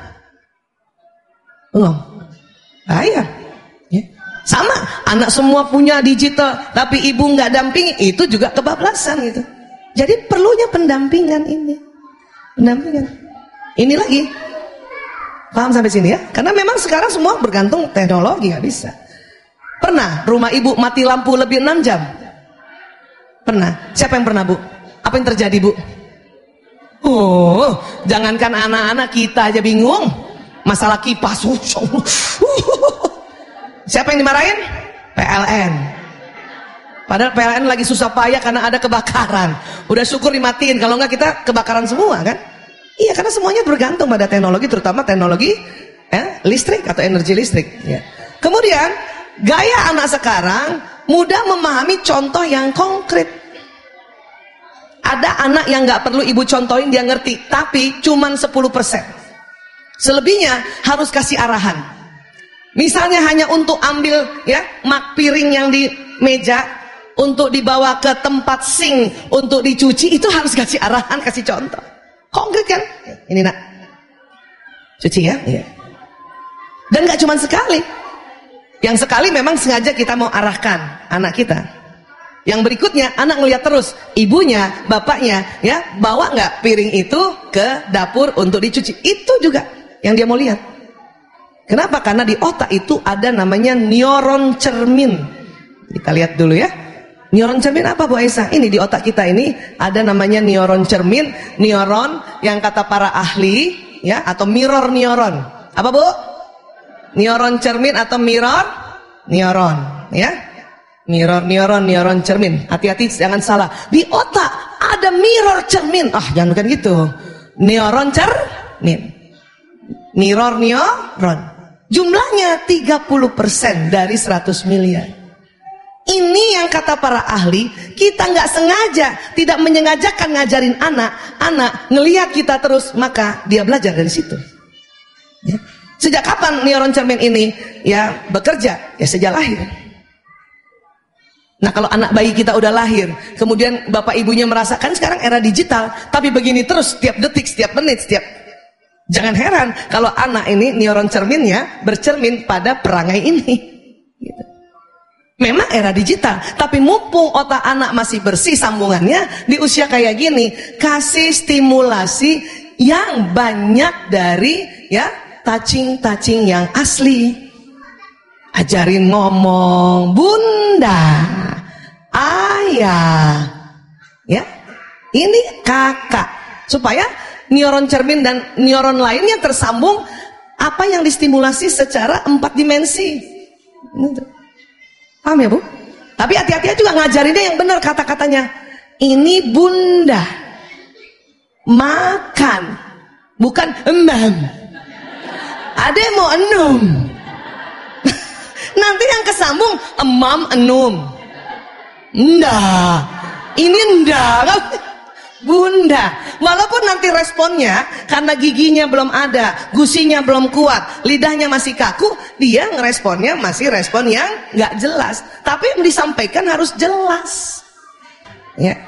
Bahaya. Ya. Sama anak semua punya digital tapi ibu nggak dampingi, itu juga kebablasan gitu. Jadi perlunya pendampingan ini, pendampingan. Ini lagi, paham sampai sini ya? Karena memang sekarang semua bergantung teknologi, nggak bisa. Pernah rumah ibu mati lampu lebih 6 jam? Pernah? Siapa yang pernah, Bu? Apa yang terjadi, Bu? Oh, jangankan anak-anak, kita aja bingung. Masalah kipas. Siapa yang dimarahin? PLN. Padahal PLN lagi susah payah karena ada kebakaran. Udah syukur dimatiin, kalau enggak kita kebakaran semua kan? Iya, karena semuanya bergantung pada teknologi, terutama teknologi listrik atau energi listrik. Ya. Kemudian gaya anak sekarang mudah memahami contoh yang konkret. Ada anak yang nggak perlu ibu contohin dia ngerti, tapi cuman 10%. Selebihnya harus kasih arahan. Misalnya hanya untuk ambil ya piring yang di meja untuk dibawa ke tempat sink untuk dicuci, itu harus kasih arahan, kasih contoh. Konkret kan? Ini nak, cuci ya. Iya. Dan gak cuma sekali. Yang sekali memang sengaja kita mau arahkan anak kita. Yang berikutnya anak ngelihat terus ibunya, bapaknya ya bawa nggak piring itu ke dapur untuk dicuci. Itu juga yang dia mau lihat. Kenapa? Karena di otak itu ada namanya neuron cermin. Kita lihat dulu ya. Neuron cermin apa Bu Aisyah? Ini di otak kita ini ada namanya neuron cermin, neuron yang kata para ahli ya, atau mirror neuron. Apa Bu? Neuron cermin atau mirror neuron ya. Mirror neuron, neuron cermin. Hati-hati jangan salah. Di otak ada mirror cermin. Jangan bukan gitu. Neuron cermin. Mirror neuron. Jumlahnya 30% dari 100 miliar. Ini yang kata para ahli, kita nggak sengaja, tidak menyengajakan ngajarin anak ngelihat kita terus, maka dia belajar dari situ. Ya. Sejak kapan neuron cermin ini ya bekerja? Ya sejak lahir. Nah kalau anak bayi kita udah lahir, kemudian bapak ibunya merasakan sekarang era digital, tapi begini terus setiap detik, setiap menit, jangan heran kalau anak ini neuron cerminnya bercermin pada perangai ini. Gitu. Memang era digital, tapi mumpung otak anak masih bersih sambungannya di usia kayak gini, kasih stimulasi yang banyak dari ya touching yang asli. Ajarin ngomong, bunda, ayah, ya, ini kakak, supaya neuron cermin dan neuron lainnya tersambung. Apa yang distimulasi secara 4 dimensi. Paham ya Bu? Tapi hati-hati juga ngajarinnya yang benar kata-katanya. Ini bunda, makan, bukan emam. Ada yang mau enum. Nanti yang kesambung emam enum. Nda. Ini nda. Bunda. Walaupun nanti responnya karena giginya belum ada, gusinya belum kuat, lidahnya masih kaku, dia ngeresponnya masih respon yang nggak jelas. Tapi yang disampaikan harus jelas. Ya.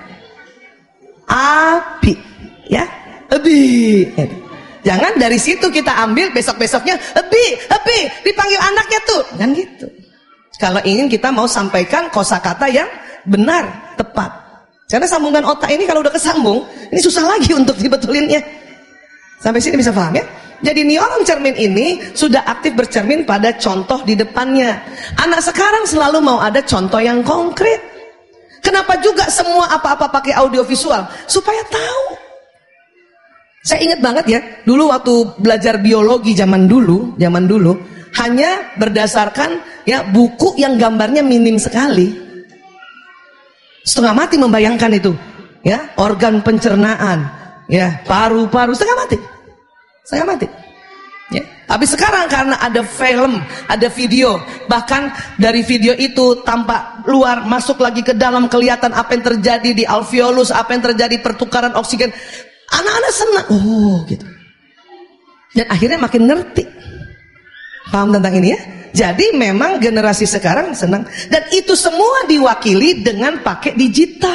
Api. Ya. Ebi. Jangan dari situ kita ambil besok-besoknya ebi dipanggil anaknya tuh. Kan gitu. Kalau ingin kita mau sampaikan kosakata yang benar, tepat. Karena sambungan otak ini kalau udah kesambung, ini susah lagi untuk dibetulinnya. Sampai sini bisa paham ya? Jadi neuron cermin ini sudah aktif bercermin pada contoh di depannya. Anak sekarang selalu mau ada contoh yang konkret. Kenapa juga semua apa-apa pakai audiovisual? Supaya tahu. Saya ingat banget ya, dulu waktu belajar biologi zaman dulu hanya berdasarkan ya buku yang gambarnya minim sekali. Setengah mati membayangkan itu, ya, organ pencernaan, ya, paru-paru setengah mati. Ya. Tapi sekarang karena ada film, ada video, bahkan dari video itu tampak luar, masuk lagi ke dalam, kelihatan apa yang terjadi di alveolus, apa yang terjadi pertukaran oksigen. Anak-anak senang, gitu. Dan akhirnya makin ngerti. Paham tentang ini ya? Jadi memang generasi sekarang senang. Dan itu semua diwakili dengan pakai digital.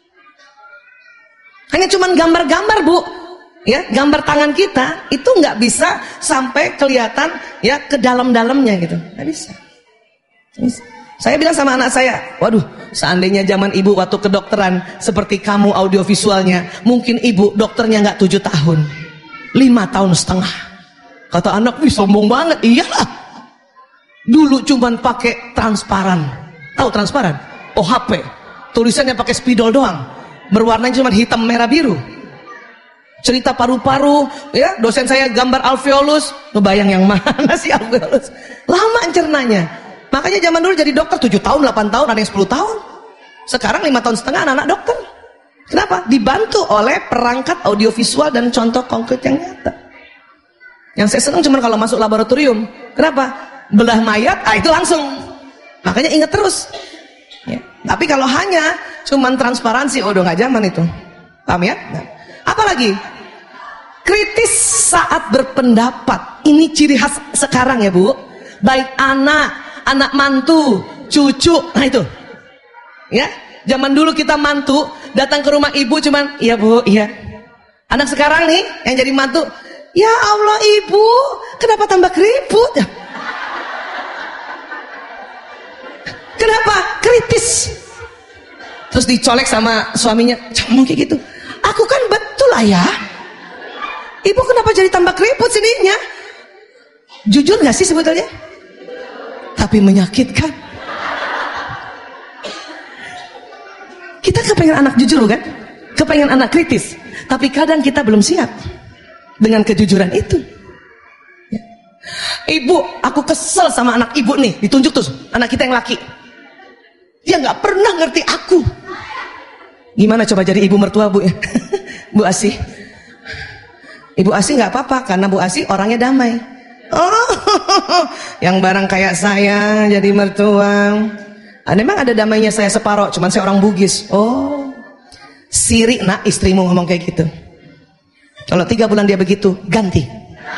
Hanya cuman gambar-gambar Bu. Ya, gambar tangan kita itu nggak bisa sampai kelihatan ya ke dalam-dalamnya gitu. Nggak bisa. Saya bilang sama anak saya, waduh, seandainya zaman ibu waktu kedokteran seperti kamu audiovisualnya, mungkin ibu dokternya nggak 7 tahun, 5 tahun setengah. Kata anak, wih sombong banget. Iyalah, dulu cuman pakai transparan. Tahu transparan? Oh HP, tulisannya pakai spidol doang, berwarnanya cuma hitam merah biru. Cerita paru-paru, ya, dosen saya gambar alveolus, ngebayang yang mana sih alveolus? Lama cernanya. Makanya zaman dulu jadi dokter 7 tahun, 8 tahun, ada yang 10 tahun. Sekarang 5 tahun setengah anak-anak dokter. Kenapa? Dibantu oleh perangkat audiovisual dan contoh konkret yang nyata. Yang saya senang cuma kalau masuk laboratorium. Kenapa? Belah mayat, itu langsung. Makanya ingat terus. Ya. Tapi kalau hanya cuman transparansi, udah nggak zaman itu. Paham ya? Nah. Apalagi? Kritis saat berpendapat. Ini ciri khas sekarang ya Bu. baik anak mantu, cucu. Nah itu. Ya, zaman dulu kita mantu datang ke rumah ibu cuman, iya bu, iya. Anak sekarang nih yang jadi mantu, ya Allah ibu, kenapa tambah keriput? Kenapa? Kritis. Terus dicolek sama suaminya, jangan ngomong kayak gitu. Aku kan betul ayah. Ibu kenapa jadi tambah keriput sininya? Jujur gak sih sebetulnya? Tapi menyakitkan. Kita kepengen anak jujur kan? Kepengen anak kritis. Tapi kadang kita belum siap dengan kejujuran itu. Ya. Ibu, aku kesel sama anak ibu nih. Ditunjuk tuh anak kita yang laki. Dia gak pernah ngerti aku. Gimana coba jadi ibu mertua bu ya? Bu Asih. Ibu Asih gak apa-apa karena Bu Asih orangnya damai. Oh, yang barang kayak saya jadi mertua. Memang ada damainya saya separoh, cuman saya orang Bugis. Oh, sirik nak istrimu ngomong kayak gitu. Kalau 3 bulan dia begitu, ganti.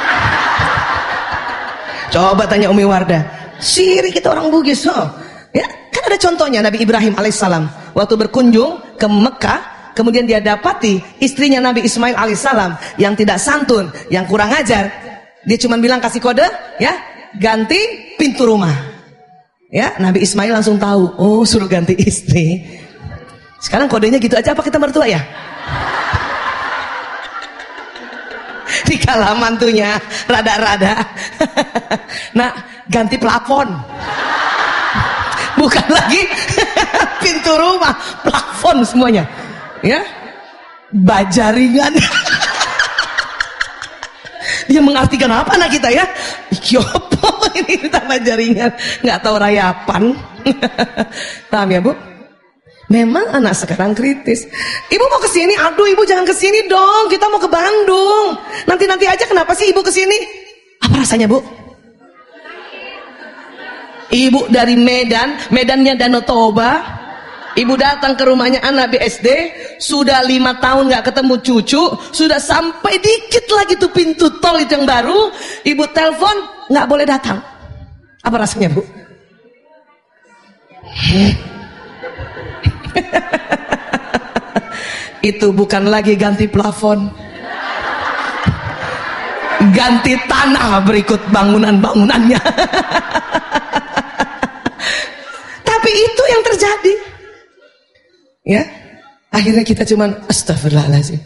Coba tanya Umi Wardah, sirik kita orang Bugis. Oh, ya kan ada contohnya Nabi Ibrahim alaihissalam waktu berkunjung ke Mekah, kemudian dia dapati istrinya Nabi Ismail alaihissalam yang tidak santun, yang kurang ajar. Dia cuma bilang kasih kode, ya ganti pintu rumah. Ya, Nabi Ismail langsung tahu, oh suruh ganti istri. Sekarang kodenya gitu aja apa kita mertua ya? Dikala mantunya rada-rada. Nah, ganti plafon. Bukan lagi pintu rumah, plafon semuanya. Ya. Bajaringan. Dia mengartikan apa anak kita ya? Ikiopo ini tambah jaringan, nggak tahu rayapan. Paham ya bu? Memang anak sekarang kritis. Ibu mau kesini? Aduh ibu jangan kesini dong. Kita mau ke Bandung. Nanti aja. Kenapa sih ibu kesini? Apa rasanya bu? Ibu dari Medan, Medannya Danau Toba. Ibu datang ke rumahnya anak BSD, sudah 5 tahun nggak ketemu cucu, sudah sampai dikit lagi tuh pintu tol itu yang baru, ibu telepon nggak boleh datang. Apa rasanya bu? Itu bukan lagi ganti plafon, ganti tanah berikut bangunan-bangunannya. Tapi itu yang terjadi. Ya, akhirnya kita cuman astagfirullahaladzim.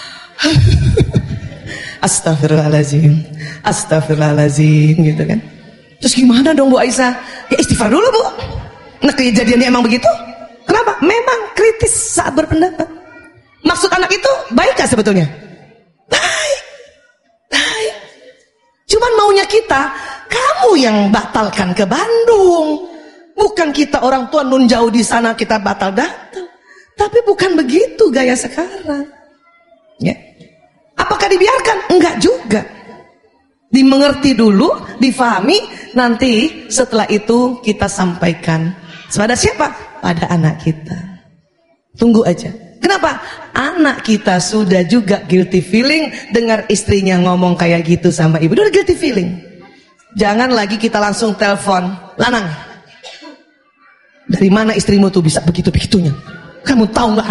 Astagfirullahaladzim. Astagfirullahaladzim gitu kan. Terus gimana dong Bu Aisyah? Ya istighfar dulu Bu. Nah kejadiannya emang begitu. Kenapa? Memang kritis saat berpendapat. Maksud anak itu baik gak sebetulnya? Baik. Baik. Cuman maunya kita, kamu yang batalkan ke Bandung. Bukan kita orang tua nun jauh di sana kita batal datang. Tapi bukan begitu gaya sekarang. Ya. Apakah dibiarkan? Enggak juga. Dimengerti dulu, difahami, nanti setelah itu kita sampaikan. Pada siapa? Pada anak kita. Tunggu aja. Kenapa? Anak kita sudah juga guilty feeling dengar istrinya ngomong kayak gitu sama ibu. Udah guilty feeling. Jangan lagi kita langsung telepon, Lanang, dari mana istrimu tuh bisa begitu-begitunya? Kamu tahu nggak?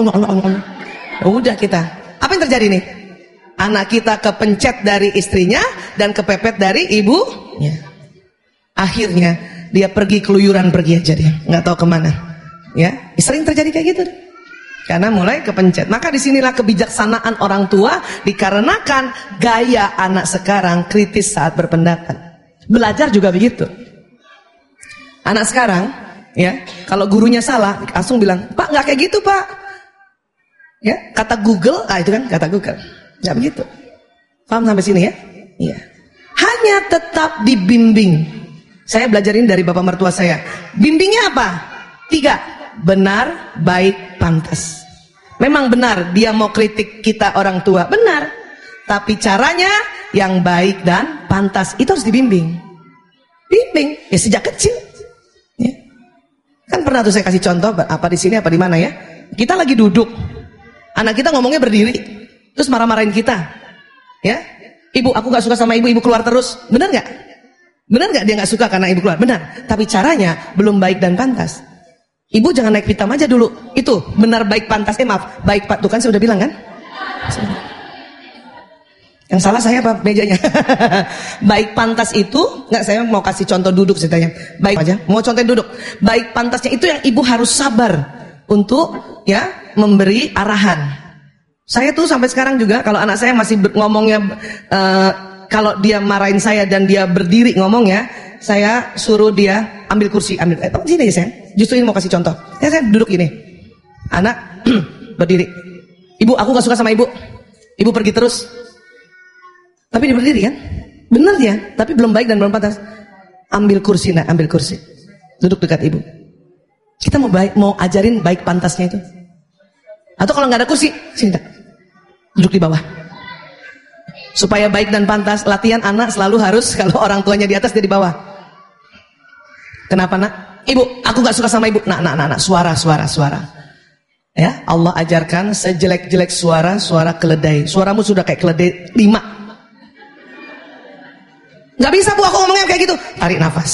Udah kita. Apa yang terjadi nih? Anak kita kepencet dari istrinya dan kepepet dari ibunya. Akhirnya dia pergi keluyuran, pergi aja dia, nggak tahu kemana. Ya, sering terjadi kayak gitu. Karena mulai kepencet. Maka disinilah kebijaksanaan orang tua, dikarenakan gaya anak sekarang kritis saat berpendapat. Belajar juga begitu. Anak sekarang, ya, kalau gurunya salah, langsung bilang, Pak nggak kayak gitu Pak. Ya, kata Google, itu kan kata Google, nggak begitu. Paham sampai sini ya? Iya. Hanya tetap dibimbing. Saya belajarin dari bapak mertua saya. Bimbingnya apa? 3, benar, baik, pantas. Memang benar dia mau kritik kita orang tua, benar. Tapi caranya yang baik dan pantas itu harus dibimbing. Bimbing ya sejak kecil. Ya. Kan pernah tuh saya kasih contoh apa di sini apa di mana ya. Kita lagi duduk, anak kita ngomongnya berdiri, terus marah-marahin kita. Ya, ibu aku nggak suka sama ibu, ibu keluar terus, benar nggak? Benar nggak dia nggak suka karena ibu keluar? Benar. Tapi caranya belum baik dan pantas. Ibu jangan naik pitam aja dulu. Itu benar baik pantas. Maaf, baik pak. Tuh kan saya udah bilang kan? Yang salah saya apa mejanya? Baik pantas itu nggak, saya mau kasih contoh duduk ceritanya. Baik aja. Mau contoh duduk. Baik pantasnya itu yang ibu harus sabar untuk ya memberi arahan. Saya tuh sampai sekarang juga kalau anak saya masih ngomongnya kalau dia marahin saya dan dia berdiri ngomongnya, saya suruh dia ambil kursi, ambil. Sini aja sayang. Justru ini mau kasih contoh. Ya saya duduk gini. Anak berdiri. Ibu, aku gak suka sama ibu. Ibu pergi terus. Tapi dia berdiri kan? Benar dia, tapi belum baik dan belum pantas. Ambil kursi, nak, ambil kursi. Duduk dekat ibu. Kita mau ajarin baik pantasnya itu. Atau kalau nggak ada kursi, sini tak. Duduk di bawah. Supaya baik dan pantas, latihan anak selalu harus kalau orang tuanya di atas dia di bawah. Kenapa nak? Ibu, aku gak suka sama ibu. Nak, suara. Ya, Allah ajarkan sejelek-jelek suara keledai. Suaramu sudah kayak keledai 5. Gak bisa bu, aku ngomongnya kayak gitu. Tarik nafas.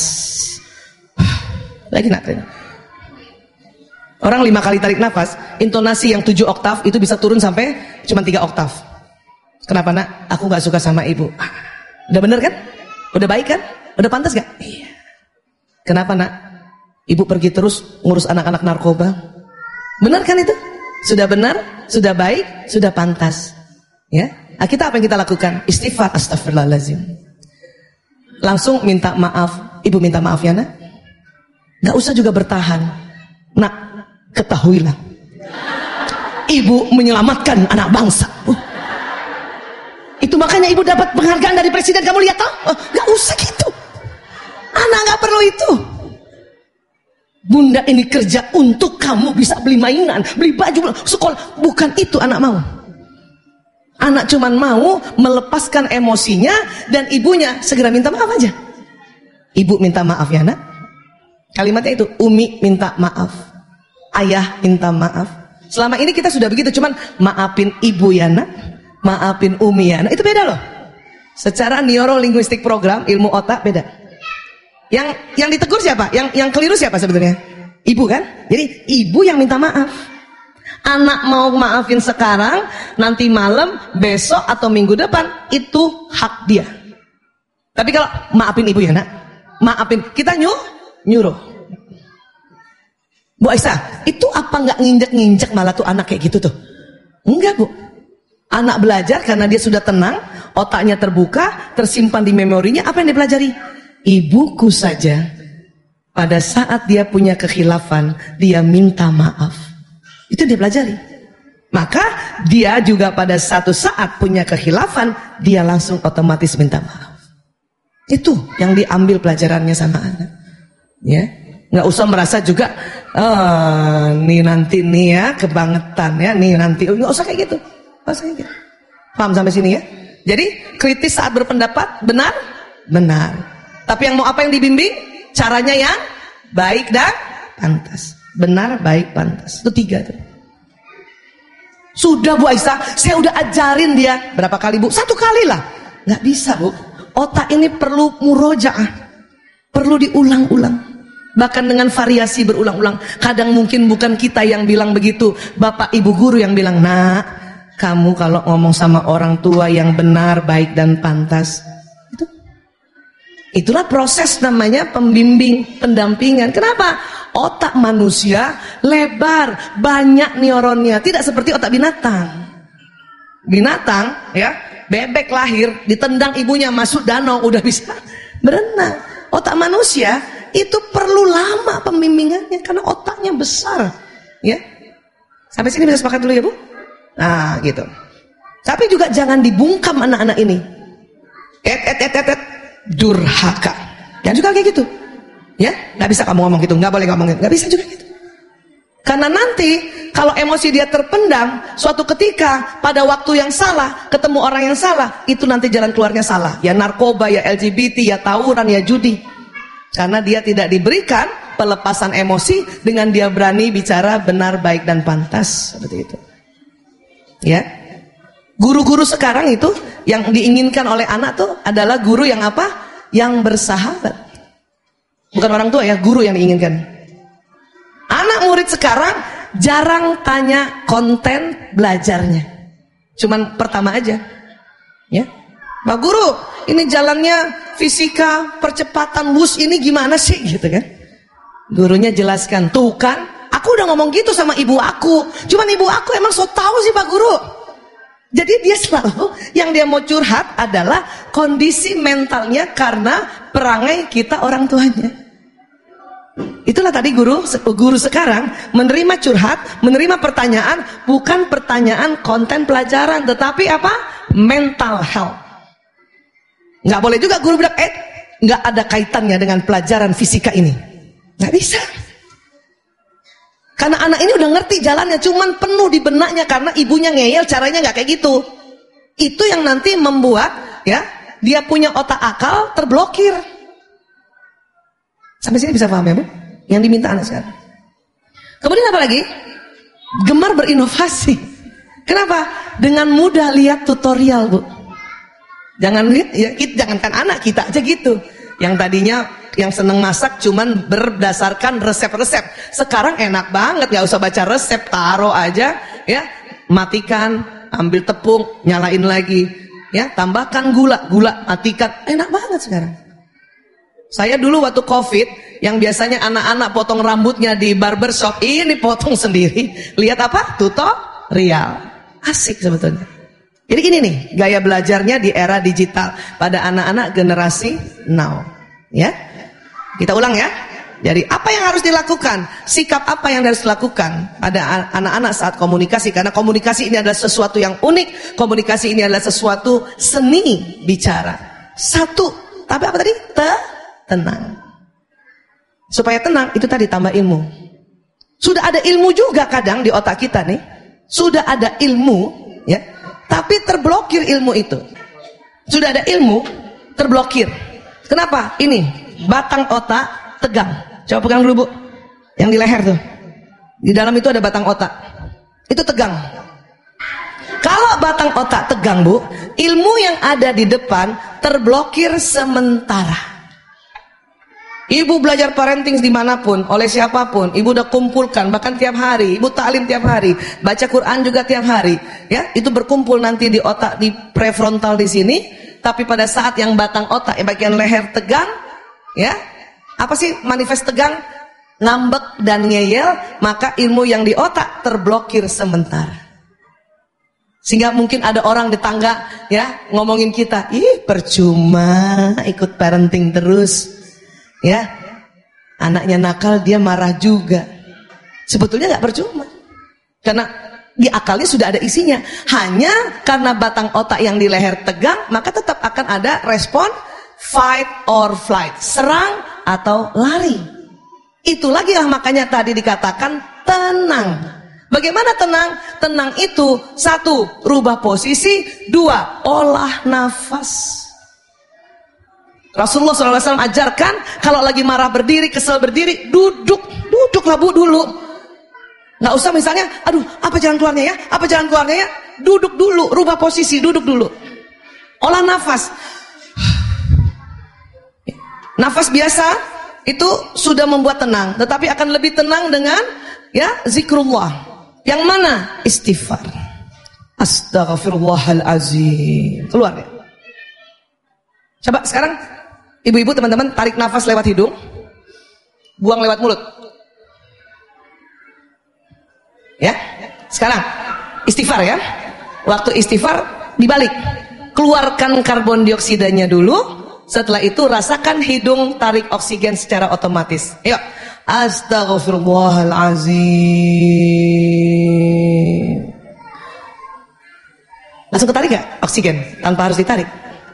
Lagi nak, tarik. Orang 5 kali tarik nafas, intonasi yang 7 oktav itu bisa turun sampai cuma 3 oktav. Kenapa nak? Aku gak suka sama ibu. Udah bener kan? Udah baik kan? Udah pantas gak? Iya. Kenapa nak? Ibu pergi terus ngurus anak-anak narkoba. Benar kan itu? Sudah benar, sudah baik, sudah pantas. Ya. Nah, kita apa yang kita lakukan? Istighfar, astagfirullahaladzim. Langsung minta maaf. Ibu minta maaf ya nak. Gak usah juga bertahan. Nak, ketahuilah, ibu menyelamatkan anak bangsa. Itu makanya ibu dapat penghargaan dari presiden, kamu lihat toh? Gak usah gitu. Anak gak perlu itu. Bunda ini kerja untuk kamu bisa beli mainan, beli baju, sekolah. Bukan itu anak mau. Anak cuman mau melepaskan emosinya dan ibunya segera minta maaf aja. Ibu minta maaf ya nak. Kalimatnya itu, Umi minta maaf, ayah minta maaf. Selama ini kita sudah begitu, cuman maafin ibu ya nak, maafin Umi ya. Nah, itu beda loh. Secara neurolinguistik program, ilmu otak beda. Yang ditegur siapa? Yang keliru siapa sebetulnya? Ibu kan? Jadi ibu yang minta maaf. Anak mau maafin sekarang, nanti malam, besok atau minggu depan, itu hak dia. Tapi kalau maafin ibu ya nak, maafin, kita nyuruh. Bu Aisyah, itu apa nggak nginjek-nginjek malah tuh anak kayak gitu tuh? Enggak bu. Anak belajar karena dia sudah tenang, otaknya terbuka, tersimpan di memorinya. Apa yang dia pelajari? Ibuku saja pada saat dia punya kekhilafan, dia minta maaf. Itu dia pelajari. Maka dia juga pada satu saat punya kekhilafan, dia langsung otomatis minta maaf. Itu yang diambil pelajarannya sama anak. Ya, nggak usah merasa juga, nih nanti nih ya kebangetan ya, nih nanti, nggak usah kayak gitu. Gitu. Paham sampai sini ya? Jadi kritis saat berpendapat benar. Tapi yang mau apa yang dibimbing? Caranya yang baik dan pantas. Benar, baik, pantas. Itu 3 tuh. Sudah Bu Aisyah, saya udah ajarin dia berapa kali Bu? 1 kali lah. Nggak bisa Bu. Otak ini perlu murojaah, perlu diulang-ulang. Bahkan dengan variasi berulang-ulang. Kadang mungkin bukan kita yang bilang begitu, bapak ibu guru yang bilang, nak, kamu kalau ngomong sama orang tua yang benar, baik dan pantas, itulah proses namanya pembimbing, pendampingan. Kenapa? Otak manusia lebar, banyak neuronnya, tidak seperti otak binatang. Binatang, ya, bebek lahir, ditendang ibunya masuk danau, udah bisa berenang. Otak manusia itu perlu lama pembimbingannya karena otaknya besar, ya. Sampai sini bisa sepakat dulu ya Bu? Nah, gitu. Tapi juga jangan dibungkam anak-anak ini. Durhaka. Jangan juga kayak gitu. Ya, nggak bisa kamu ngomong gitu, nggak boleh ngomong gitu, nggak bisa juga gitu. Karena nanti kalau emosi dia terpendam, suatu ketika pada waktu yang salah, ketemu orang yang salah, itu nanti jalan keluarnya salah. Ya narkoba, ya LGBT, ya tawuran, ya judi. Karena dia tidak diberikan pelepasan emosi dengan dia berani bicara benar, baik dan pantas seperti itu. Ya. Guru-guru sekarang itu yang diinginkan oleh anak tuh adalah guru yang apa? yang bersahabat. Bukan orang tua ya, guru yang diinginkan. Anak murid sekarang jarang tanya konten belajarnya. Cuman pertama aja. Ya. Pak Guru, ini jalannya fisika, percepatan wus ini gimana sih gitu kan? Gurunya jelaskan, tuh kan, aku udah ngomong gitu sama ibu aku. Cuman ibu aku emang so tahu sih Pak Guru. Jadi dia selalu yang dia mau curhat adalah kondisi mentalnya karena perangai kita orang tuanya. Itulah tadi guru sekarang menerima curhat, menerima pertanyaan, bukan pertanyaan konten pelajaran, tetapi apa? Mental health. Nggak boleh juga guru bilang, nggak ada kaitannya dengan pelajaran fisika ini. Nggak bisa. Karena anak ini udah ngerti jalannya, cuman penuh di benaknya karena ibunya ngeyel, caranya nggak kayak gitu. Itu yang nanti membuat ya dia punya otak akal terblokir. Sampai sini bisa paham ya Bu? Yang diminta anak sekarang. Kemudian apa lagi? Gemar berinovasi. Kenapa? Dengan mudah lihat tutorial Bu. Jangan lihat, ya, jangankan anak kita aja gitu. Yang tadinya yang seneng masak cuman berdasarkan resep-resep. Sekarang enak banget, nggak usah baca resep, taruh aja, ya, matikan, ambil tepung, nyalain lagi, ya, tambahkan gula, matikan, enak banget sekarang. Saya dulu waktu COVID, yang biasanya anak-anak potong rambutnya di barbershop, ini potong sendiri. Lihat apa? Tutorial. Asik sebetulnya. Jadi gini nih, gaya belajarnya di era digital pada anak-anak generasi now. Ya, kita ulang ya. Jadi apa yang harus dilakukan? Sikap apa yang harus dilakukan pada anak-anak saat komunikasi? Karena komunikasi ini adalah sesuatu yang unik. Komunikasi ini adalah sesuatu seni bicara. Satu, tapi apa tadi? Tenang. Supaya tenang, itu tadi tambah ilmu. Sudah ada ilmu juga kadang di otak kita nih. Sudah ada ilmu, ya. Tapi terblokir ilmu itu. Sudah ada ilmu, terblokir. Kenapa? Ini, batang otak tegang. Coba pegang dulu Bu. Yang di leher tuh. Di dalam itu ada batang otak. Itu tegang. Kalau batang otak tegang Bu, ilmu yang ada di depan terblokir sementara. Ibu belajar parenting dimanapun, oleh siapapun, ibu udah kumpulkan, bahkan tiap hari, ibu taklim tiap hari, baca Quran juga tiap hari, ya, itu berkumpul nanti di otak, di prefrontal di sini. Tapi pada saat yang batang otak, yang bagian leher tegang, ya, apa sih manifest tegang? Ngambek dan ngeyel, maka ilmu yang di otak terblokir sementara. Sehingga mungkin ada orang di tangga, ya, ngomongin kita, percuma ikut parenting terus. Ya, anaknya nakal dia marah juga. Sebetulnya nggak percuma, karena di akalnya sudah ada isinya. Hanya karena batang otak yang di leher tegang, maka tetap akan ada respon fight or flight, serang atau lari. Itu lagi lah makanya tadi dikatakan tenang. Bagaimana tenang? Tenang itu satu, rubah posisi, dua, olah nafas. Rasulullah SAW ajarkan kalau lagi marah berdiri, kesel berdiri, duduklah Bu dulu. Nggak usah misalnya, aduh apa jalan keluarnya ya, apa jalan keluarnya ya, duduk dulu, rubah posisi, duduk dulu. Olah nafas. Nafas biasa itu sudah membuat tenang, tetapi akan lebih tenang dengan ya zikrullah. Yang mana? Istighfar. Astaghfirullahalazim. Keluar ya. Coba sekarang ibu-ibu teman-teman tarik nafas lewat hidung, buang lewat mulut. Ya, sekarang istighfar ya. Waktu istighfar dibalik, keluarkan karbon dioksidanya dulu. Setelah itu rasakan hidung tarik oksigen secara otomatis. Ayo, astaghfirullahalazim. Langsung ketarik gak oksigen tanpa harus ditarik?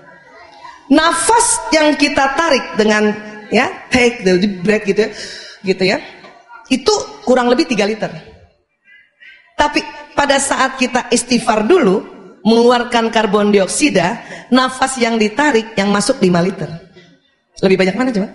Nafas yang kita tarik dengan ya take the breath gitu ya, itu kurang lebih 3 liter. Tapi pada saat kita istighfar dulu, mengeluarkan karbon dioksida, nafas yang ditarik yang masuk 5 liter. Lebih banyak mana coba?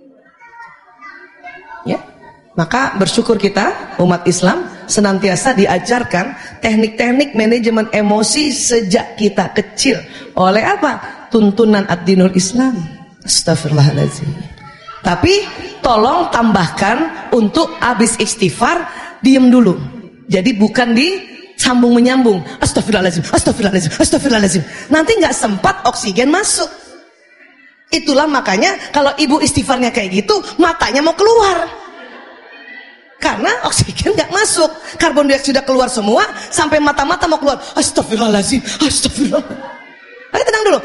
Ya, maka bersyukur kita umat Islam senantiasa diajarkan teknik-teknik manajemen emosi sejak kita kecil. Oleh apa? Tuntunan ad-dinul Islam. Astagfirullahaladzim. Tapi tolong tambahkan untuk habis istighfar diem dulu. Jadi bukan disambung menyambung. Astagfirullahaladzim, astagfirullahaladzim, astagfirullahaladzim. Nanti nggak sempat oksigen masuk. Itulah makanya kalau ibu istighfarnya kayak gitu, matanya mau keluar. Karena oksigen nggak masuk, karbon dioksida keluar semua, sampai mata-mata mau keluar. Astagfirullahaladzim, astagfirullahaladzim. Ayo tenang dulu.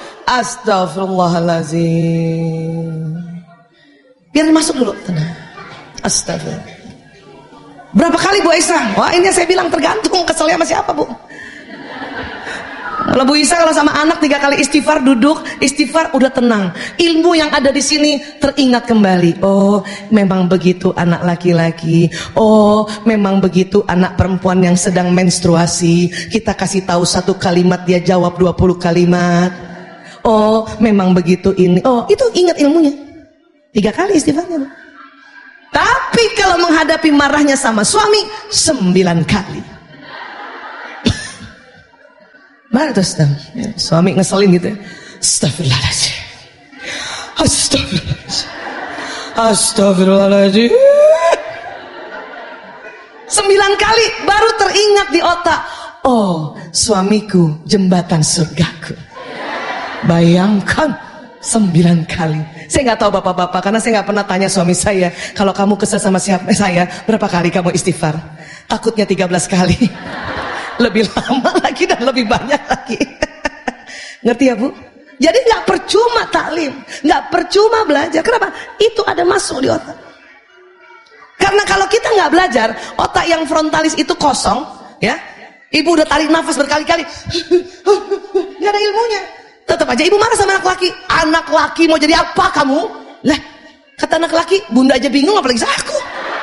Astagfirullahaladzim. Biar masuk dulu, tenang. Astagfirullah. Berapa kali Bu Aisyah? Wah, ini saya bilang tergantung keselnya sama siapa, Bu. Kalau Bu Isa kalau sama anak 3 kali istighfar, duduk istighfar, udah tenang. Ilmu yang ada di sini teringat kembali. Oh, memang begitu anak laki-laki. Oh, memang begitu anak perempuan yang sedang menstruasi. Kita kasih tahu 1 kalimat, dia jawab 20 kalimat. Oh, memang begitu ini. Oh, itu ingat ilmunya. 3 kali istighfarnya. Tapi kalau menghadapi marahnya sama suami, 9 kali. Mana tuh suami ngeselin gitu ya. Astagfirullahaladzim, astagfirullahaladzim, astagfirullahaladzim. 9 kali baru teringat di otak. Oh, suamiku jembatan surgaku. Bayangkan 9 kali. Saya nggak tahu bapak-bapak, karena saya nggak pernah tanya suami saya, kalau kamu kesel sama siapa saya, berapa kali kamu istighfar? Takutnya 13 kali. Lebih lama lagi dan lebih banyak lagi. Ngerti ya Bu? Jadi nggak percuma taklim, nggak percuma belajar. Kenapa? Itu ada masuk di otak. Karena kalau kita nggak belajar, otak yang frontalis itu kosong, ya. Ibu udah tarik nafas berkali-kali, nggak ada ilmunya. Tetap aja ibu marah sama anak laki. Anak laki mau jadi apa kamu? Lah, kata anak laki, bunda aja bingung apalagi aku.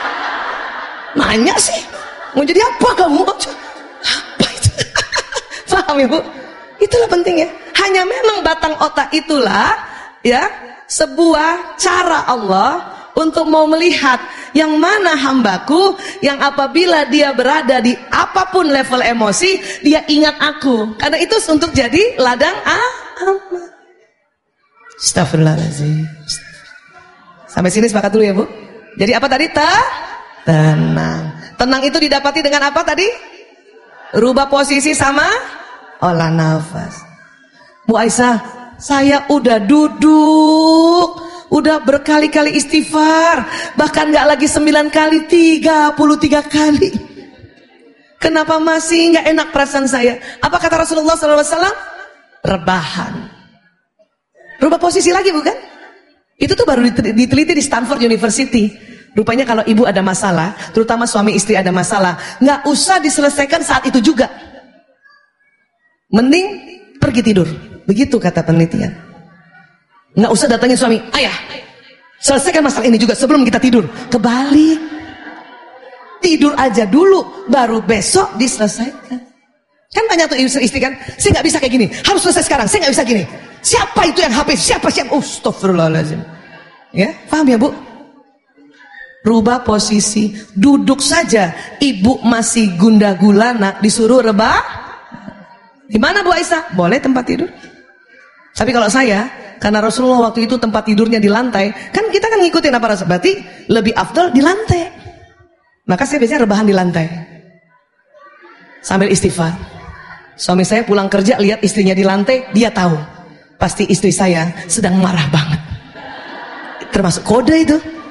Nanya sih, mau jadi apa kamu? Apa itu? Paham ya Bu? Itulah pentingnya. Hanya memang batang otak itulah ya sebuah cara Allah untuk mau melihat yang mana hambaku yang apabila dia berada di apapun level emosi, dia ingat aku. Karena itu untuk jadi ladang amal. Astagfirullahaladzim. Sampai sini sepakat dulu ya Bu. Jadi apa tadi? Tenang. Tenang itu didapati dengan apa tadi? Rubah posisi sama olah nafas. Bu Aisyah, saya udah duduk, udah berkali-kali istighfar, bahkan gak lagi 9 kali, 33 kali. Kenapa masih gak enak perasaan saya? Apa kata Rasulullah SAW? Rebahan. Rubah posisi lagi bukan? Itu tuh baru diteliti di Stanford University. Rupanya kalau ibu ada masalah, terutama suami istri ada masalah, nggak usah diselesaikan saat itu juga. Mending pergi tidur. Begitu kata penelitian. Nggak usah datangin suami, ayah, selesaikan masalah ini juga sebelum kita tidur. Kebalik. Tidur aja dulu, baru besok diselesaikan. Kan banyak tuh istri kan, saya nggak bisa kayak gini, harus selesai sekarang, saya nggak bisa gini. Siapa itu yang HP? Siapa? Astagfirullahaladzim. Ya, paham ya Bu? Rubah posisi, duduk saja. Ibu masih gundah gulana, disuruh rebah. Gimana Bu Aisyah? Boleh tempat tidur. Tapi kalau saya, karena Rasulullah waktu itu tempat tidurnya di lantai, kan kita kan ngikutin apa Rasul. Berarti lebih afdal di lantai. Maka saya biasanya rebahan di lantai sambil istighfar. Suami saya pulang kerja lihat istrinya di lantai, dia tahu pasti istri saya sedang marah banget. Termasuk kode itu.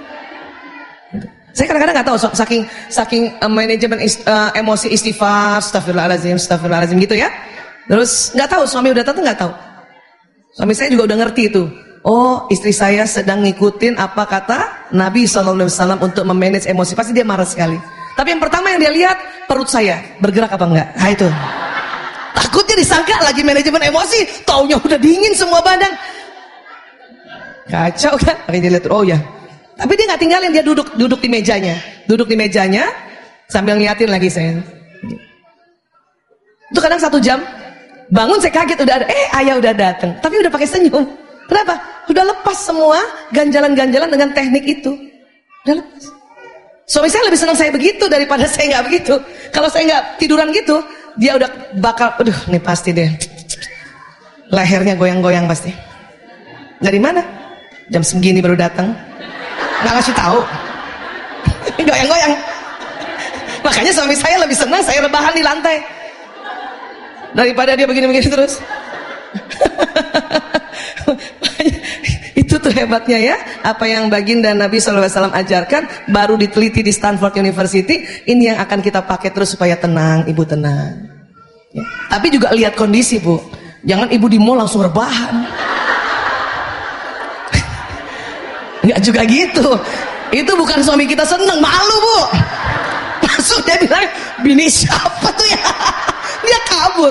Saya kadang-kadang nggak tahu, saking manajemen emosi istighfar, astagfirullahaladzim gitu ya. Terus nggak tahu, suami udah tahu nggak tahu. Suami saya juga udah ngerti itu. Oh, istri saya sedang ngikutin apa kata Nabi SAW untuk memanage emosi. Pasti dia marah sekali. Tapi yang pertama yang dia lihat perut saya bergerak apa enggak. Nah itu. Takutnya disangka lagi manajemen emosi, taunya udah dingin semua badan. Kacau kan? Makanya dia lihat, oh ya. Tapi dia nggak tinggalin, dia duduk di mejanya, sambil ngeliatin lagi saya. Itu kadang 1 jam, bangun saya kaget udah ada, ayah udah datang, tapi udah pakai senyum. Kenapa? Udah lepas semua ganjalan-ganjalan dengan teknik itu. Udah lepas. Suami saya lebih senang saya begitu daripada saya nggak begitu. Kalau saya nggak tiduran gitu, dia udah bakal, aduh, nih pasti deh, lehernya goyang-goyang pasti. Dari mana? Jam segini baru datang. Nggak ngasih tahu. Goyang-goyang. Makanya suami saya lebih senang saya rebahan di lantai daripada dia begini-begini terus. Itu tuh hebatnya ya, apa yang baginda Nabi SAW ajarkan baru diteliti di Stanford University. Ini yang akan kita pakai terus supaya tenang, ibu tenang ya. Tapi juga lihat kondisi bu, jangan ibu di mall langsung rebahan. Nggak juga gitu, itu bukan suami kita seneng, malu bu. Langsung dia bilang, bini siapa tuh ya. Dia kabur.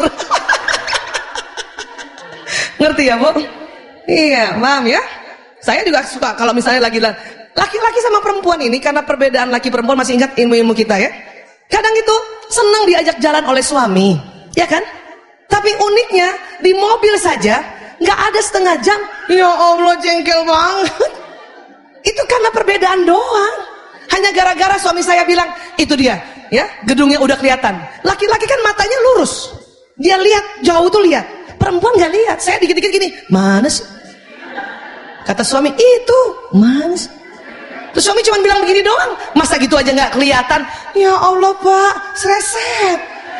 Ngerti ya bu? Iya, paham ya? Saya juga suka kalau misalnya laki-laki sama perempuan ini, karena perbedaan laki perempuan, masih ingat ilmu-ilmu kita ya? Kadang itu senang diajak jalan oleh suami, ya kan? Tapi uniknya di mobil saja nggak ada setengah jam. Ya Allah, jengkel banget. Itu karena perbedaan doang. Hanya gara-gara suami saya bilang, itu dia, ya, gedungnya udah kelihatan. Laki-laki kan matanya lurus, dia lihat jauh tuh lihat. Perempuan nggak lihat. Saya dikit-dikit gini, mana sih? Kata suami, itu mana sih? Terus suami cuma bilang begini doang, masa gitu aja nggak kelihatan? Ya Allah pak, sereset.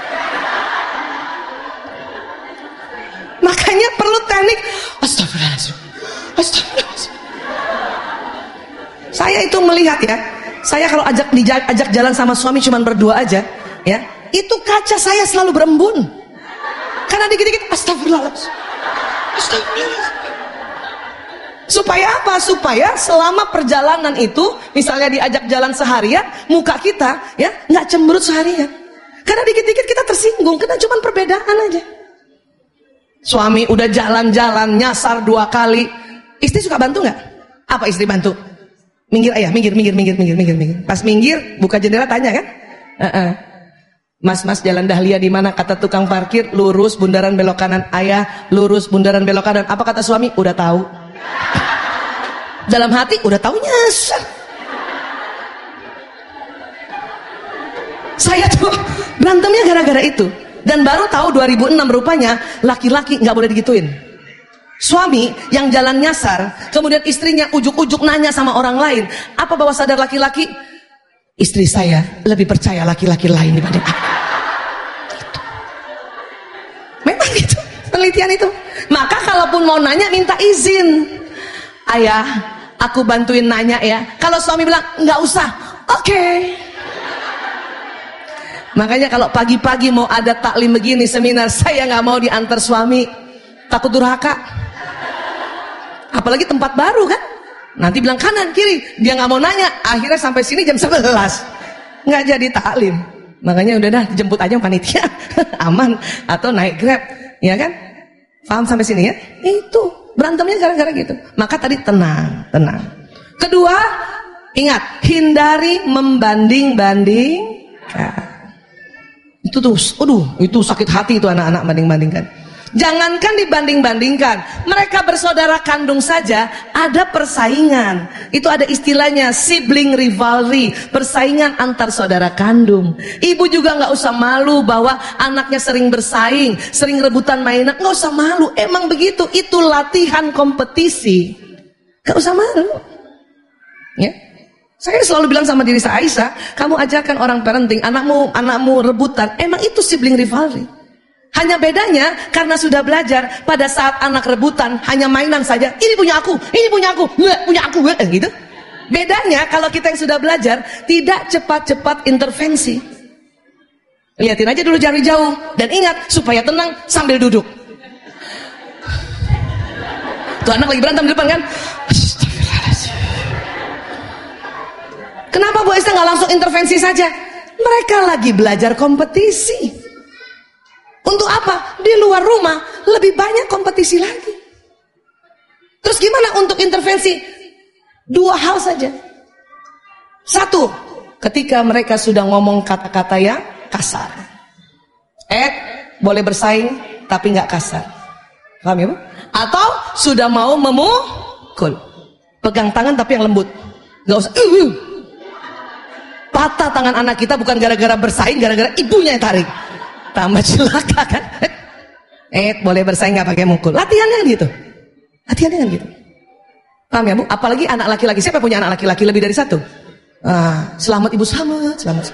Makanya perlu teknik. Astagfirullahaladzim, astagfirullahaladzim. Saya itu melihat ya, saya kalau ajak jalan sama suami cuma berdua aja, ya, itu kaca saya selalu berembun. Karena dikit-dikit astagfirullahaladzim, astagfirullahaladzim. Supaya apa? Supaya selama perjalanan itu, misalnya diajak jalan seharian, muka kita ya nggak cemberut seharian. Karena dikit-dikit kita tersinggung, karena cuma perbedaan aja. Suami udah jalan-jalan nyasar 2 kali, istri suka bantu nggak? Apa istri bantu? Minggir ayah, minggir. Pas minggir, buka jendela tanya kan? Mas jalan Dahlia di mana? Kata tukang parkir, lurus bundaran belok kanan. Ayah, lurus bundaran belok kanan. Apa kata suami? Udah tahu. Dalam hati udah tahu nyasar. Saya tuh berantemnya gara-gara itu. Dan baru tahu 2006 rupanya laki-laki nggak boleh digituin. Suami yang jalan nyasar, kemudian istrinya ujuk-ujuk nanya sama orang lain. Apa bawah sadar laki-laki? Istri saya lebih percaya laki-laki lain dibanding aku. Gitu. Memang gitu penelitian itu. Maka kalaupun mau nanya minta izin. Ayah, aku bantuin nanya ya. Kalau suami bilang nggak usah, oke. Makanya kalau pagi-pagi mau ada taklim begini, seminar, saya nggak mau diantar suami, takut durhaka. Apalagi tempat baru kan, nanti bilang kanan kiri, dia nggak mau nanya, akhirnya sampai sini jam 11, nggak jadi taklim. Makanya udah dah jemput aja panitia, aman, atau naik Grab, ya kan? Paham sampai sini ya? Itu berantemnya gara-gara gitu. Maka tadi tenang. Kedua, ingat, hindari membanding-bandingkan. Itu tuh, itu sakit hati itu anak-anak banding-bandingkan. Jangankan dibanding-bandingkan, mereka bersaudara kandung saja ada persaingan. Itu ada istilahnya sibling rivalry, persaingan antar saudara kandung. Ibu juga nggak usah malu bahwa anaknya sering bersaing, sering rebutan mainan, nggak usah malu. Emang begitu, itu latihan kompetisi. Nggak usah malu. Ya. Saya selalu bilang sama diri saya, Aisyah, kamu ajarkan orang parenting, anakmu rebutan, emang itu sibling rivalry. Hanya bedanya karena sudah belajar, pada saat anak rebutan hanya mainan saja, ini punya aku, gitu. Bedanya kalau kita yang sudah belajar, tidak cepat-cepat intervensi. Lihatin aja dulu dari jauh, dan ingat supaya tenang sambil duduk. Tuh anak lagi berantem di depan kan? Kenapa Bu Esther nggak langsung intervensi saja? Mereka lagi belajar kompetisi. Untuk apa? Di luar rumah lebih banyak kompetisi lagi. Terus gimana untuk intervensi? 2 hal saja. 1, ketika mereka sudah ngomong kata-kata yang kasar. Boleh bersaing tapi nggak kasar. Paham ya Bu? Atau sudah mau memukul. Pegang tangan tapi yang lembut. Nggak usah. Patah tangan anak kita bukan gara-gara bersaing, gara-gara ibunya yang tarik. Tambah celaka kan? Boleh bersaing nggak pakai mukul. Latihannya kan gitu. Paham ya Bu? Apalagi anak laki-laki. Siapa punya anak laki-laki lebih dari satu? Selamat ibu, selamat.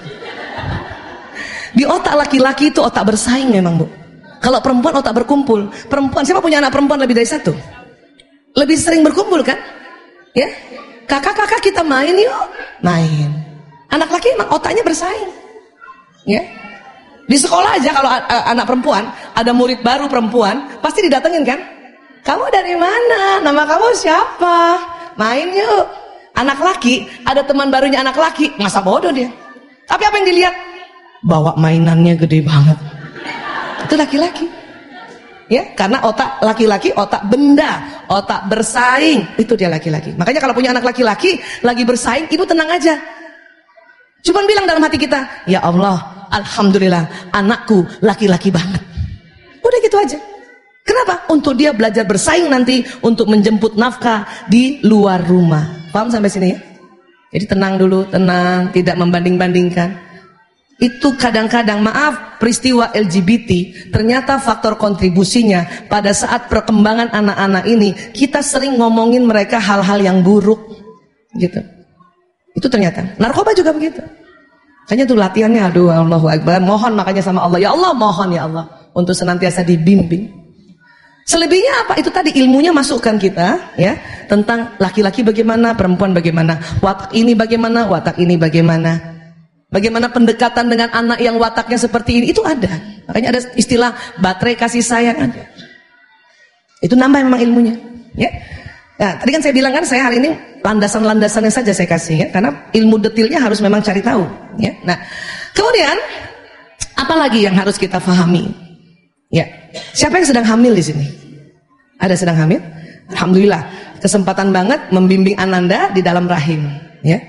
Di otak laki-laki itu otak bersaing memang Bu. Kalau perempuan otak berkumpul. Perempuan, siapa punya anak perempuan lebih dari satu? Lebih sering berkumpul kan? Ya, kakak-kakak kita main yuk, main. Anak laki emang otaknya bersaing. Ya, di sekolah aja kalau anak perempuan ada murid baru perempuan pasti didatengin kan? Kamu dari mana? Nama kamu siapa? Main yuk. Anak laki ada teman barunya anak laki, masa bodoh dia. Tapi apa yang dilihat? Bawa mainannya gede banget. Itu laki-laki. Ya, karena otak laki-laki otak benda, otak bersaing, itu dia laki-laki. Makanya kalau punya anak laki-laki lagi bersaing, ibu tenang aja. Cuman bilang dalam hati kita, ya Allah, alhamdulillah, anakku laki-laki banget. Udah gitu aja. Kenapa? Untuk dia belajar bersaing nanti untuk menjemput nafkah di luar rumah. Paham sampai sini ya? Jadi tenang dulu, tenang, tidak membanding-bandingkan. Itu kadang-kadang, maaf, peristiwa LGBT ternyata faktor kontribusinya pada saat perkembangan anak-anak ini kita sering ngomongin mereka hal-hal yang buruk gitu. Itu ternyata narkoba juga begitu. Makanya tuh latihannya, aduh, Allahu Akbar, mohon makanya sama Allah, ya Allah, mohon ya Allah untuk senantiasa dibimbing. Selebihnya apa? Itu tadi ilmunya masukkan kita ya, tentang laki-laki bagaimana, perempuan bagaimana, watak ini bagaimana, watak ini bagaimana. Bagaimana pendekatan dengan anak yang wataknya seperti ini, itu ada. Makanya ada istilah baterai kasih sayang ada. Itu nambah memang ilmunya. Ya. Nah, tadi kan saya bilang kan saya hari ini landasan-landasannya saja saya kasih ya, karena ilmu detailnya harus memang cari tahu. Ya. Nah, kemudian apa lagi yang harus kita pahami? Ya, siapa yang sedang hamil di sini? Ada sedang hamil? Alhamdulillah, kesempatan banget membimbing Ananda di dalam rahim. Ya.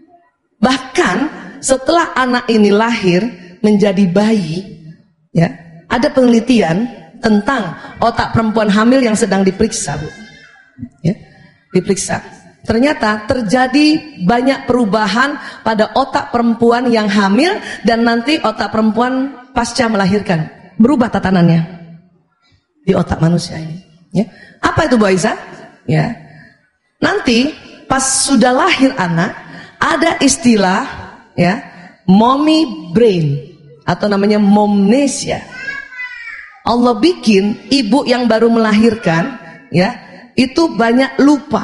Bahkan setelah anak ini lahir menjadi bayi, ya, ada penelitian tentang otak perempuan hamil yang sedang diperiksa, Bu. Ya, diperiksa. Ternyata terjadi banyak perubahan pada otak perempuan yang hamil dan nanti otak perempuan pasca melahirkan. Berubah tatanannya di otak manusia ini. Ya. Apa itu Bu Aisyah? Ya. Nanti pas sudah lahir anak ada istilah ya, mommy brain atau namanya momnesia. Allah bikin ibu yang baru melahirkan ya, itu banyak lupa.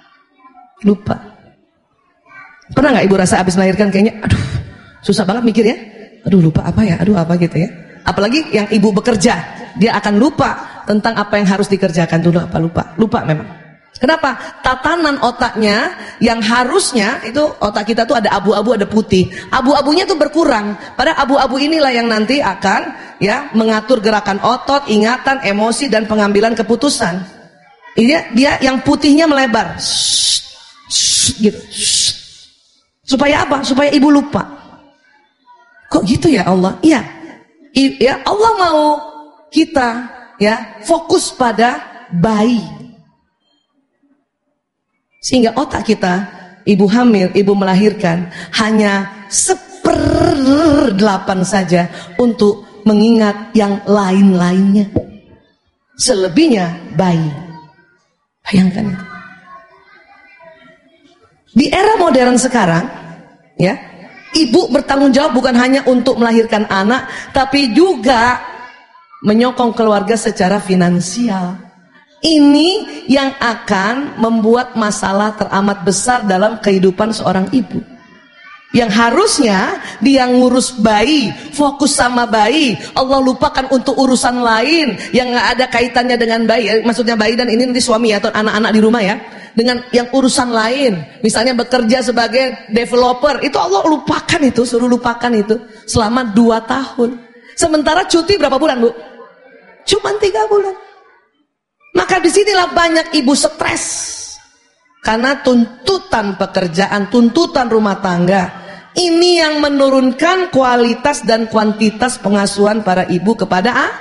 Pernah nggak ibu rasa habis melahirkan kayaknya aduh, susah banget mikir ya. Aduh, lupa apa ya? Aduh, apa gitu ya. Apalagi yang ibu bekerja, dia akan lupa tentang apa yang harus dikerjakan dulu, apa lupa memang. Kenapa? Tatanan otaknya yang harusnya itu otak kita tuh ada abu-abu, ada putih. Abu-abunya tuh berkurang. Pada abu-abu inilah yang nanti akan ya mengatur gerakan otot, ingatan, emosi dan pengambilan keputusan. Ini dia yang putihnya melebar. Gitu. Supaya apa? Supaya ibu lupa. Kok gitu ya Allah? Iya. Ya Allah mau kita ya fokus pada bayi. Sehingga otak kita, ibu hamil, ibu melahirkan hanya 1/8 saja untuk mengingat yang lain-lainnya. Selebihnya bayi. Bayangkan itu. Di era modern sekarang, ya, ibu bertanggung jawab bukan hanya untuk melahirkan anak, tapi juga menyokong keluarga secara finansial. Ini yang akan membuat masalah teramat besar dalam kehidupan seorang ibu. Yang harusnya dia ngurus bayi, fokus sama bayi, Allah lupakan untuk urusan lain yang gak ada kaitannya dengan bayi. Maksudnya bayi dan ini nanti suami ya, atau anak-anak di rumah ya. Dengan yang urusan lain, misalnya bekerja sebagai developer, itu Allah lupakan itu, suruh lupakan itu selama 2 tahun. Sementara cuti berapa bulan, Bu? Cuma 3 bulan. Maka disinilah banyak ibu stres karena tuntutan pekerjaan, tuntutan rumah tangga. Ini yang menurunkan kualitas dan kuantitas pengasuhan para ibu kepada anak.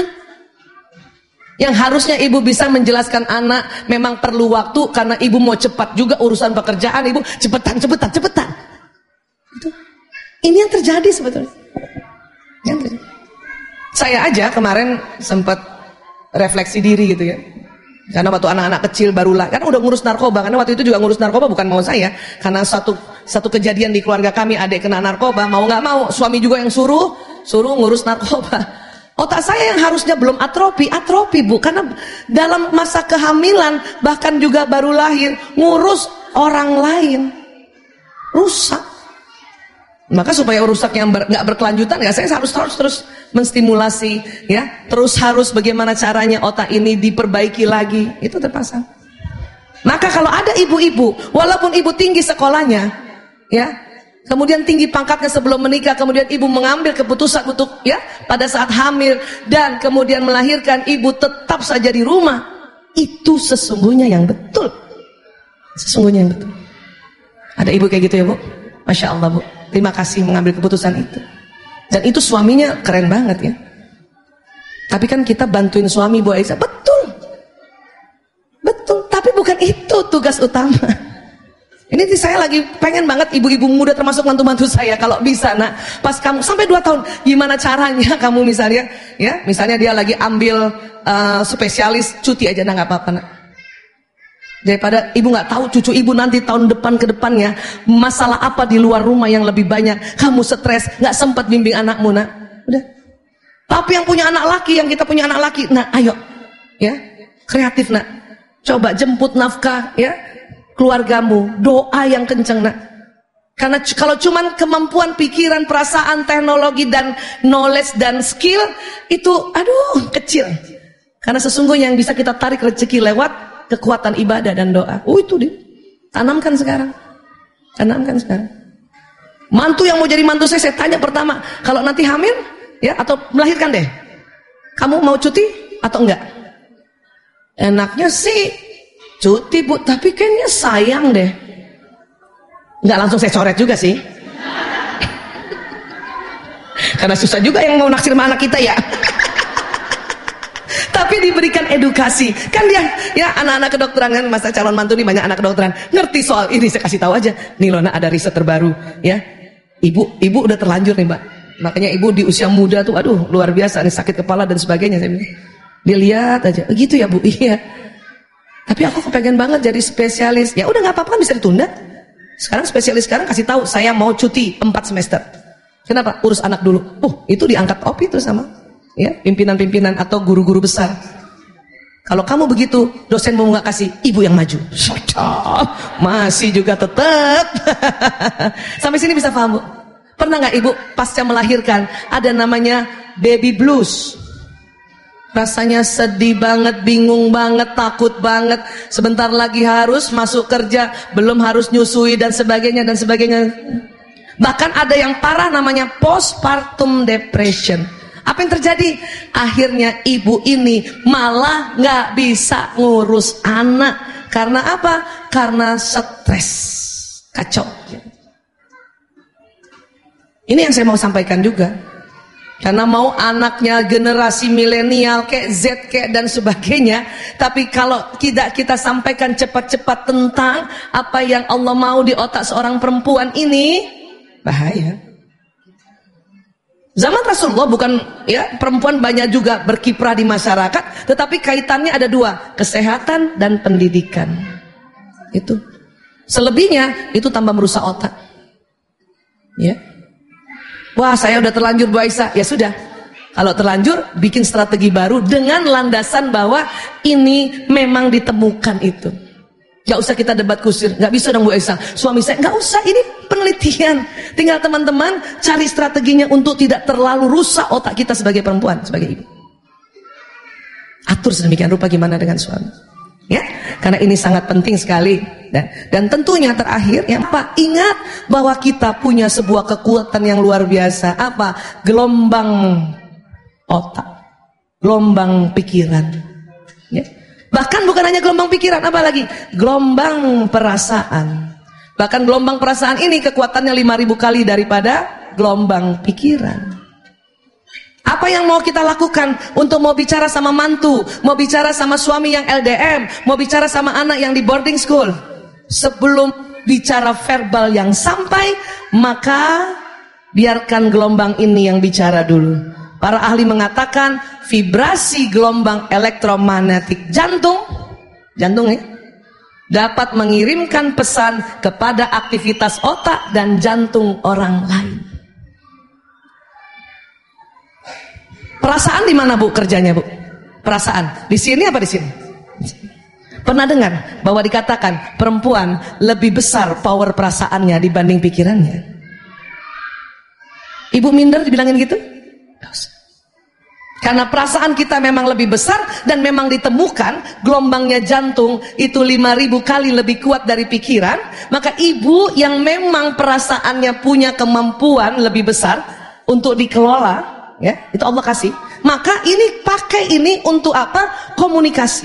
Yang harusnya ibu bisa menjelaskan anak memang perlu waktu karena ibu mau cepat juga urusan pekerjaan, ibu cepetan. Itu. Ini yang terjadi sebetulnya. Yang terjadi. Saya aja kemarin sempat refleksi diri gitu ya. Karena waktu anak-anak kecil barulah, kan udah ngurus narkoba. Karena waktu itu juga ngurus narkoba bukan mau saya. Karena satu kejadian di keluarga kami, adik kena narkoba, mau nggak mau, suami juga yang suruh ngurus narkoba. Otak saya yang harusnya belum atrofi Bu. Karena dalam masa kehamilan, bahkan juga baru lahir, ngurus orang lain, rusak. Maka supaya rusak yang nggak berkelanjutan, ya saya harus terus menstimulasi, ya, terus harus bagaimana caranya otak ini diperbaiki lagi, itu terpasang. Maka kalau ada ibu-ibu, walaupun ibu tinggi sekolahnya, ya, kemudian tinggi pangkatnya sebelum menikah, kemudian ibu mengambil keputusan untuk, ya, pada saat hamil dan kemudian melahirkan, ibu tetap saja di rumah, itu sesungguhnya yang betul, sesungguhnya yang betul. Ada ibu kayak gitu ya Bu? Masya Allah Bu. Terima kasih mengambil keputusan itu. Dan itu suaminya keren banget ya. Tapi kan kita bantuin suami Bu Aisyah. Betul. Betul. Tapi bukan itu tugas utama. Ini saya lagi pengen banget ibu-ibu muda termasuk mantu-mantu saya. Kalau bisa nak, pas kamu sampai 2 tahun, gimana caranya kamu misalnya, ya, misalnya dia lagi ambil spesialis, cuti aja, nah gak apa-apa nak. Daripada ibu nggak tahu cucu ibu nanti tahun depan ke depannya masalah apa di luar rumah yang lebih banyak, kamu stres, nggak sempat bimbing anakmu nak. Udah. Tapi yang punya anak laki, yang kita punya anak laki, nah ayo, ya, kreatif nak, coba jemput nafkah, ya, keluargamu, doa yang kenceng nak. Karena kalau cuman kemampuan pikiran, perasaan, teknologi dan knowledge dan skill itu, aduh, kecil. Karena sesungguhnya yang bisa kita tarik rezeki lewat kekuatan ibadah dan doa. Itu dia. Tanamkan sekarang. Tanamkan sekarang. Mantu yang mau jadi mantu saya tanya pertama, kalau nanti hamil, ya, atau melahirkan deh, kamu mau cuti atau enggak? Enaknya sih cuti Bu, tapi kayaknya sayang deh. Enggak langsung saya coret juga sih. Karena susah juga yang mau naksir sama anak kita ya. Tapi diberikan edukasi. Kan dia, ya, anak-anak kedokteran kan, masa calon mantu ini banyak anak kedokteran, ngerti soal ini, saya kasih tahu aja. Nih loh nak, ada riset terbaru, ya. Ibu udah terlanjur nih Mbak. Makanya ibu di usia muda tuh, aduh, luar biasa nih, sakit kepala dan sebagainya. Saya bilang, dia lihat aja, begitu ya Bu, iya. Tapi aku kepengen banget jadi spesialis. Ya udah nggak apa-apa, kan bisa ditunda. Sekarang spesialis sekarang kasih tahu, saya mau cuti 4 semester. Kenapa? Urus anak dulu. Itu diangkat OP itu sama, ya, pimpinan-pimpinan atau guru-guru besar. Kalau kamu begitu, dosenmu nggak kasih, ibu yang maju. Masih juga tetap. Sampai sini bisa paham Bu? Pernah nggak ibu pasca melahirkan ada namanya baby blues? Rasanya sedih banget, bingung banget, takut banget. Sebentar lagi harus masuk kerja, belum harus nyusui dan sebagainya dan sebagainya. Bahkan ada yang parah namanya postpartum depression. Apa yang terjadi? Akhirnya ibu ini malah nggak bisa ngurus anak. Karena apa? Karena stres, kacau. Ini yang saya mau sampaikan juga. Karena mau anaknya generasi milenial kayak Z kayak dan sebagainya, tapi kalau tidak kita sampaikan cepat-cepat tentang apa yang Allah mau di otak seorang perempuan ini, bahaya. Zaman Rasulullah bukan, ya, perempuan banyak juga berkiprah di masyarakat, tetapi kaitannya ada 2, kesehatan dan pendidikan. Itu. Selebihnya itu tambah merusak otak. Ya. Wah, saya udah terlanjur Bu Aisyah. Ya sudah. Kalau terlanjur, bikin strategi baru dengan landasan bahwa ini memang ditemukan itu. Gak usah kita debat kusir, gak bisa dong Bu Aisyah. Suami saya, gak usah, ini penelitian. Tinggal teman-teman cari strateginya untuk tidak terlalu rusak otak kita sebagai perempuan, sebagai ibu. Atur sedemikian rupa gimana dengan suami. Ya, karena ini sangat penting sekali. Dan tentunya terakhir, yang apa? Ingat bahwa kita punya sebuah kekuatan yang luar biasa. Apa? Gelombang otak, gelombang pikiran. Ya. Bahkan bukan hanya gelombang pikiran, apalagi gelombang perasaan. Bahkan gelombang perasaan ini kekuatannya 5.000 kali daripada gelombang pikiran. Apa yang mau kita lakukan untuk mau bicara sama mantu, mau bicara sama suami yang LDM, mau bicara sama anak yang di boarding school? Sebelum bicara verbal yang sampai, maka biarkan gelombang ini yang bicara dulu. Para ahli mengatakan vibrasi gelombang elektromagnetik jantung Jantung ya. Dapat mengirimkan pesan kepada aktivitas otak dan jantung orang lain. Perasaan di mana Bu kerjanya Bu? Perasaan di sini apa di sini? Pernah dengar bahwa dikatakan perempuan lebih besar power perasaannya dibanding pikirannya? Ibu minder dibilangin gitu? Gak usah. Karena perasaan kita memang lebih besar dan memang ditemukan gelombangnya jantung itu 5.000 kali lebih kuat dari pikiran. Maka ibu yang memang perasaannya punya kemampuan lebih besar untuk dikelola, ya, itu Allah kasih. Maka ini pakai ini untuk apa? Komunikasi.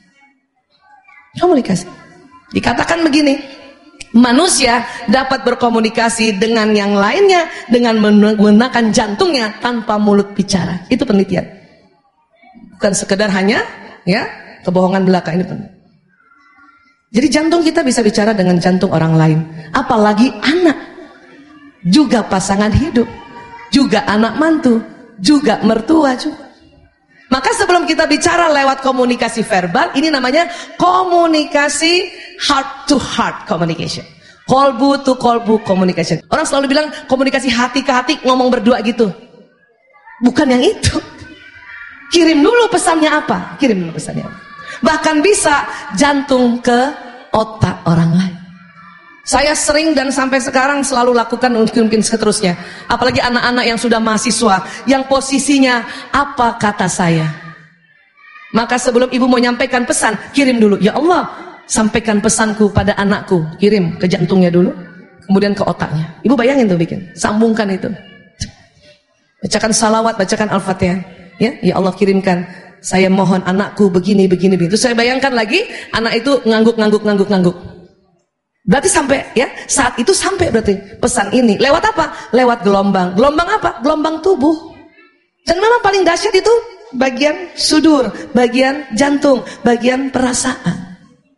Komunikasi. Dikatakan begini, manusia dapat berkomunikasi dengan yang lainnya dengan menggunakan jantungnya tanpa mulut bicara. Itu penelitian. Bukan sekedar hanya ya kebohongan belaka, ini penting. Jadi jantung kita bisa bicara dengan jantung orang lain. Apalagi anak, juga pasangan hidup, juga anak mantu, juga mertua juga. Maka sebelum kita bicara lewat komunikasi verbal, ini namanya komunikasi heart to heart communication. Kolbu to kolbu communication. Orang selalu bilang komunikasi hati ke hati, ngomong berdua gitu. Bukan yang itu. Kirim dulu pesannya apa? Kirim dulu pesannya apa? Bahkan bisa jantung ke otak orang lain. Saya sering dan sampai sekarang selalu lakukan, mungkin seterusnya. Apalagi anak-anak yang sudah mahasiswa, yang posisinya apa kata saya. Maka sebelum ibu mau nyampaikan pesan, kirim dulu. Ya Allah, sampaikan pesanku pada anakku. Kirim ke jantungnya dulu, kemudian ke otaknya. Ibu bayangin tuh bikin, sambungkan itu. Bacakan salawat, bacakan Al-Fatihah. Ya Allah kirimkan. Saya mohon anakku begini. Terus saya bayangkan lagi, anak itu ngangguk. Berarti sampai ya, saat itu sampai berarti pesan ini. Lewat apa? Lewat gelombang. Gelombang apa? Gelombang tubuh. Dan memang paling dahsyat itu bagian sudur, bagian jantung, bagian perasaan.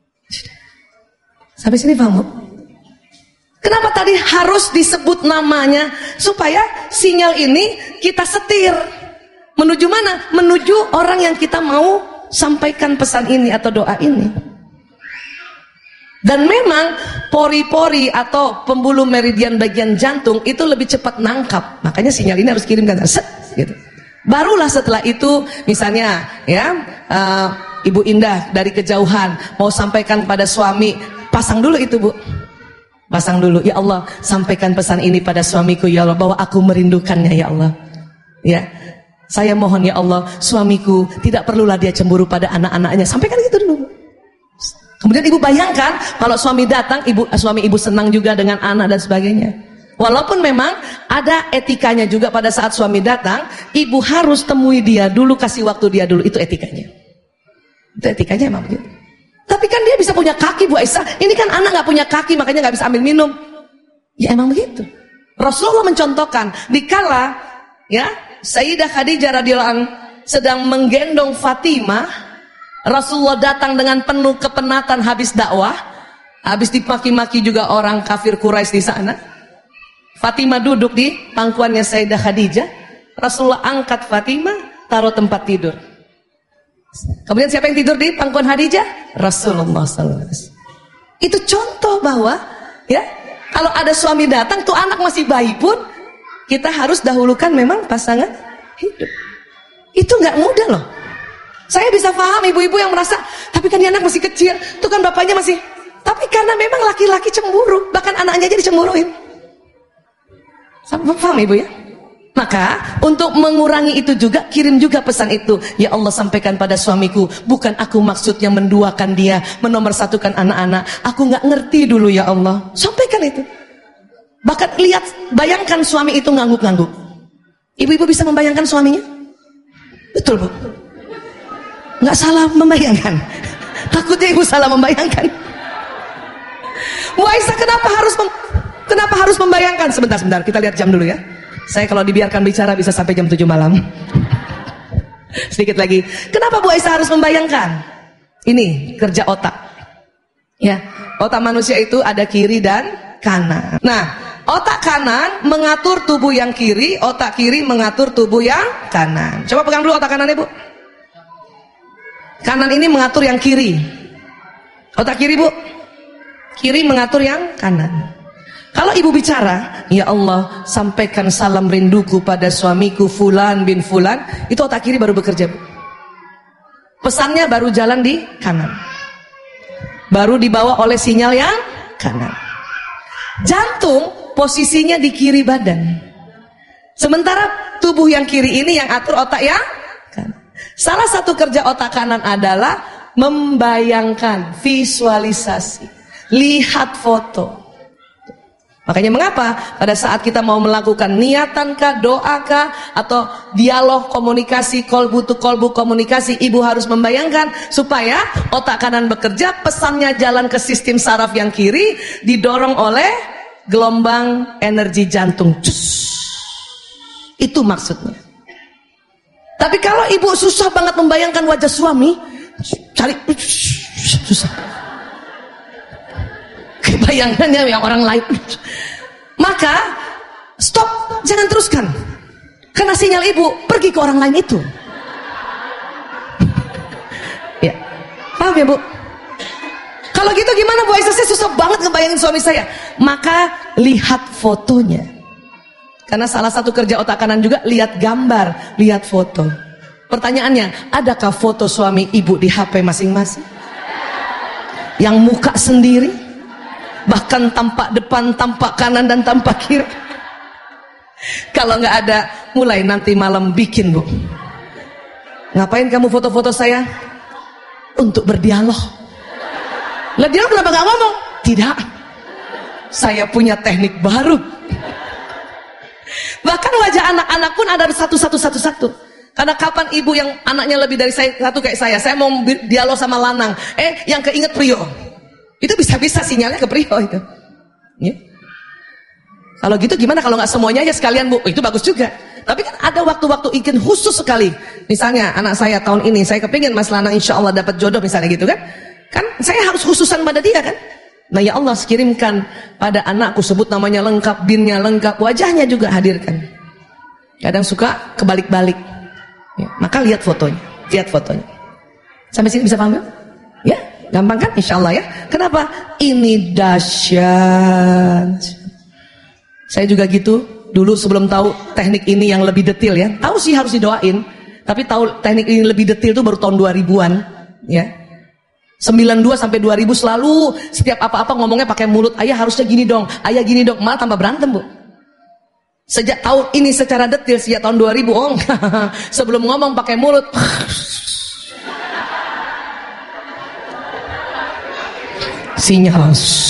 Sampai sini paham? Kenapa tadi harus disebut namanya? Supaya sinyal ini kita setir. Menuju mana? Menuju orang yang kita mau sampaikan pesan ini atau doa ini. Dan memang pori-pori atau pembuluh meridian bagian jantung itu lebih cepat nangkap. Makanya sinyal ini harus kirimkan set gitu. Barulah setelah itu misalnya ya Ibu Indah dari kejauhan mau sampaikan kepada suami, pasang dulu itu Bu. Pasang dulu. Ya Allah, sampaikan pesan ini pada suamiku ya Allah, bahwa aku merindukannya ya Allah. Ya. Saya mohon ya Allah, suamiku tidak perlulah dia cemburu pada anak-anaknya. Sampaikan gitu dulu. Kemudian ibu bayangkan kalau suami datang, suami ibu senang juga dengan anak dan sebagainya. Walaupun memang ada etikanya juga pada saat suami datang, ibu harus temui dia dulu, kasih waktu dia dulu, itu etikanya. Itu etikanya emang begitu. Tapi kan dia bisa punya kaki Bu Aisyah, ini kan anak nggak punya kaki makanya nggak bisa ambil minum. Ya emang begitu. Rasulullah mencontohkan dikala ya Sayyidah Khadijah radhiyallahu anha sedang menggendong Fatimah. Rasulullah datang dengan penuh kepenatan habis dakwah, habis dimaki-maki juga orang kafir Quraisy di sana. Fatimah duduk di pangkuannya Sayyidah Khadijah. Rasulullah angkat Fatimah, taruh tempat tidur. Kemudian siapa yang tidur di pangkuan Khadijah? Rasulullah SAW. Itu contoh bahwa ya kalau ada suami datang tuh anak masih bayi pun kita harus dahulukan memang pasangan hidup. Itu nggak mudah loh. Saya bisa paham ibu-ibu yang merasa, tapi kan dia anak masih kecil, tuh kan bapaknya masih. Tapi karena memang laki-laki cemburu, bahkan anaknya aja dicemburuin. Paham ibu ya? Maka untuk mengurangi itu juga, kirim juga pesan itu. Ya Allah, sampaikan pada suamiku, bukan aku maksudnya menduakan dia, menomorsatukan anak-anak. Aku nggak ngerti dulu ya Allah. Sampaikan itu. Bahkan lihat, bayangkan suami itu ngangguk-ngangguk. Ibu-ibu bisa membayangkan suaminya? Betul Bu? Nggak salah membayangkan. Takutnya ibu salah membayangkan. Bu Aisyah kenapa harus membayangkan? Sebentar kita lihat jam dulu ya. Saya kalau dibiarkan bicara bisa sampai jam 7 malam. Sedikit lagi. Kenapa Bu Aisyah harus membayangkan? Ini kerja otak. Ya, otak manusia itu ada kiri dan kanan. Nah, otak kanan mengatur tubuh yang kiri, otak kiri mengatur tubuh yang kanan. Coba pegang dulu otak kanannya Bu. Kanan ini mengatur yang kiri. Otak kiri, Bu. Kiri mengatur yang kanan. Kalau ibu bicara, ya Allah, sampaikan salam rinduku pada suamiku Fulan bin Fulan, itu otak kiri baru bekerja, Bu. Pesannya baru jalan di kanan, baru dibawa oleh sinyal yang kanan. Jantung posisinya di kiri badan, sementara tubuh yang kiri ini yang atur otak yang kanan. Salah satu kerja otak kanan adalah membayangkan, visualisasi, lihat foto. Makanya mengapa pada saat kita mau melakukan niatankah, doakah, atau dialog, komunikasi, kolbu to kolbu komunikasi, ibu harus membayangkan supaya otak kanan bekerja, pesannya jalan ke sistem saraf yang kiri, didorong oleh gelombang energi jantung. Itu maksudnya. Tapi kalau ibu susah banget membayangkan wajah suami, cari susah. Bayangannya yang orang lain, maka stop, jangan teruskan, karena sinyal ibu pergi ke orang lain itu. Ya, paham ya, Bu? Kalau gitu gimana, Bu Aisyah? Saya susah banget ngebayangin suami saya. Maka lihat fotonya, karena salah satu kerja otak kanan juga lihat gambar, lihat foto. Pertanyaannya, adakah foto suami ibu di HP masing-masing? Yang muka sendiri, bahkan tampak depan, tampak kanan, dan tampak kiri. Kalau nggak ada, mulai nanti malam bikin, Bu. Ngapain kamu foto-foto saya? Untuk berdialog. Lah dia kenapa nggak ngomong? Tidak, saya punya teknik baru. Bahkan wajah anak-anak pun ada satu. Karena kapan ibu yang anaknya lebih dari satu kayak saya mau dialog sama lanang, yang keinget Prio, itu bisa-bisa sinyalnya ke Prio itu. Ya. Kalau gitu gimana kalau nggak semuanya aja sekalian, Bu? Itu bagus juga. Tapi kan ada waktu-waktu ingin khusus sekali. Misalnya anak saya tahun ini, saya kepingin Mas Lanang insya Allah dapat jodoh misalnya gitu kan. Kan saya harus khususan pada dia kan. Nah ya Allah, kirimkan pada anakku, sebut namanya lengkap, binnya lengkap, wajahnya juga hadirkan. Kadang suka kebalik-balik. Ya, maka lihat fotonya. Sampai sini bisa paham? Ya? Gampang kan? Insya Allah ya. Kenapa? Ini dahsyat. Saya juga gitu. Dulu sebelum tahu teknik ini yang lebih detail ya. Tahu sih harus didoain. Tapi tahu teknik ini lebih detail itu baru tahun 2000-an. Ya. 92 sampai 2000 selalu setiap apa-apa ngomongnya pakai mulut. Ayah harusnya gini dong. Ayah gini dong. Malah tambah berantem, Bu. Sejak tahun ini secara detail, sejak tahun 2000. Oh enggak. Sebelum ngomong pakai mulut. Sinyal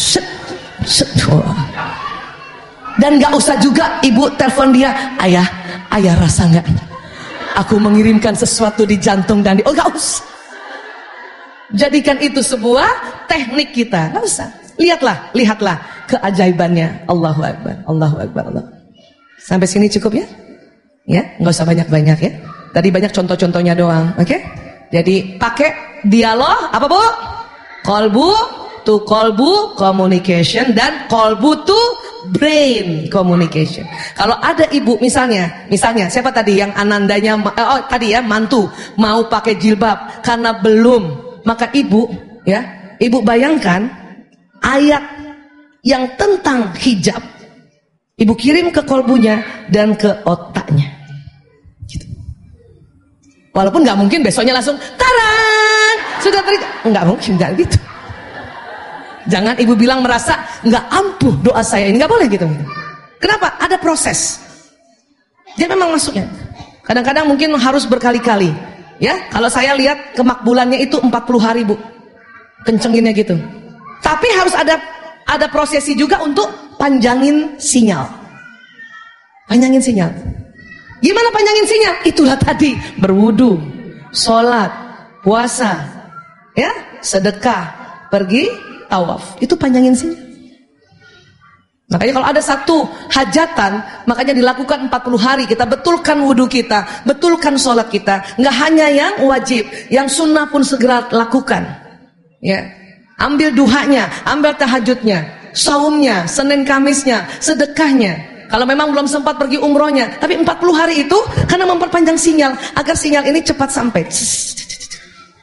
dan gak usah juga ibu telepon dia, ayah rasa gak aku mengirimkan sesuatu di jantung dan oh gak usah, jadikan itu sebuah teknik kita, gak usah. Lihatlah keajaibannya. Allahu Akbar, Allahu Akbar, Allah. Sampai sini cukup ya? Ya, gak usah banyak-banyak ya. Tadi banyak contoh-contohnya doang, oke? Jadi pakai dialog apa, Bu? Kolbu to kolbu communication dan kolbu to brain communication. Kalau ada ibu misalnya siapa tadi yang anandanya tadi ya, mantu mau pakai jilbab karena belum, maka ibu bayangkan ayat yang tentang hijab, ibu kirim ke kolbunya dan ke otaknya gitu. Walaupun nggak mungkin besoknya langsung tarang sudah nggak mungkin, nggak gitu. Jangan ibu bilang merasa nggak ampuh doa saya ini, nggak boleh gitu. Kenapa? Ada proses. Dia memang masuknya. Kadang-kadang mungkin harus berkali-kali. Ya, kalau saya lihat kemakbulannya itu 40 hari, Bu. Kencenginnya gitu. Tapi harus ada prosesi juga untuk panjangin sinyal. Panjangin sinyal. Gimana panjangin sinyal? Itulah tadi, berwudu, sholat, puasa, ya, sedekah, pergi tawaf, itu panjangin sini. Makanya kalau ada satu hajatan, makanya dilakukan 40 hari. Kita betulkan wudhu kita, betulkan sholat kita. Nggak hanya yang wajib, yang sunnah pun segera lakukan. Ya, ambil duhanya, ambil tahajudnya, saumnya, Senin Kamisnya, sedekahnya. Kalau memang belum sempat pergi umrohnya, tapi 40 hari itu karena memperpanjang sinyal agar sinyal ini cepat sampai.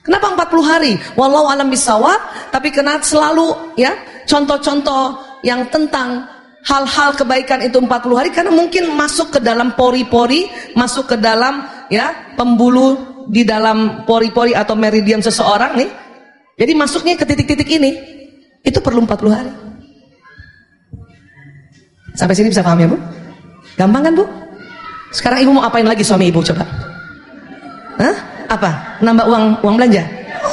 Kenapa 40 hari? Wallahu alam bisawab, tapi kena selalu ya contoh-contoh yang tentang hal-hal kebaikan itu 40 hari karena mungkin masuk ke dalam pori-pori, masuk ke dalam ya pembuluh di dalam pori-pori atau meridian seseorang nih. Jadi masuknya ke titik-titik ini. Itu perlu 40 hari. Sampai sini bisa paham ya, Bu? Gampang kan, Bu? Sekarang ibu mau apain lagi suami ibu coba? Hah? Apa? Nambah uang belanja?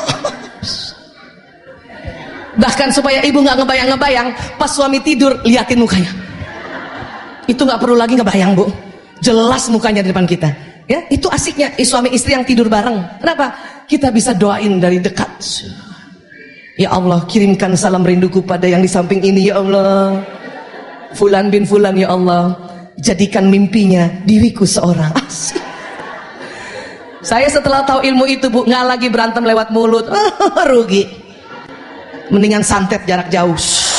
Bahkan supaya ibu nggak ngebayang-ngebayang pas suami tidur liatin mukanya. Itu nggak perlu lagi ngebayang, Bu. Jelas mukanya di depan kita. Ya, itu asiknya suami istri yang tidur bareng. Kenapa? Kita bisa doain dari dekat. Ya Allah, kirimkan salam rinduku pada yang di samping ini ya Allah. Fulan bin Fulan ya Allah, jadikan mimpinya diriku seorang. Asik. Saya setelah tahu ilmu itu, Bu, nggak lagi berantem lewat mulut. Rugi. Mendingan santet jarak jauh.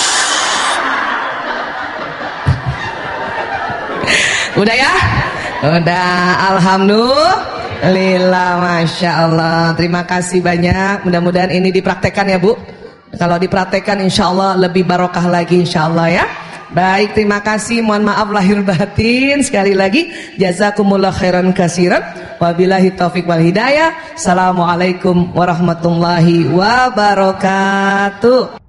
Udah ya? Udah, alhamdulillah, masya Allah. Terima kasih banyak. Mudah-mudahan ini dipraktekkan ya, Bu. Kalau dipraktekkan, insya Allah lebih barokah lagi, insya Allah ya. Baik, terima kasih. Mohon maaf lahir batin. Sekali lagi, jazakumullah khairan katsiran. Wabillahi taufik wal hidayah. Assalamualaikum warahmatullahi wabarakatuh.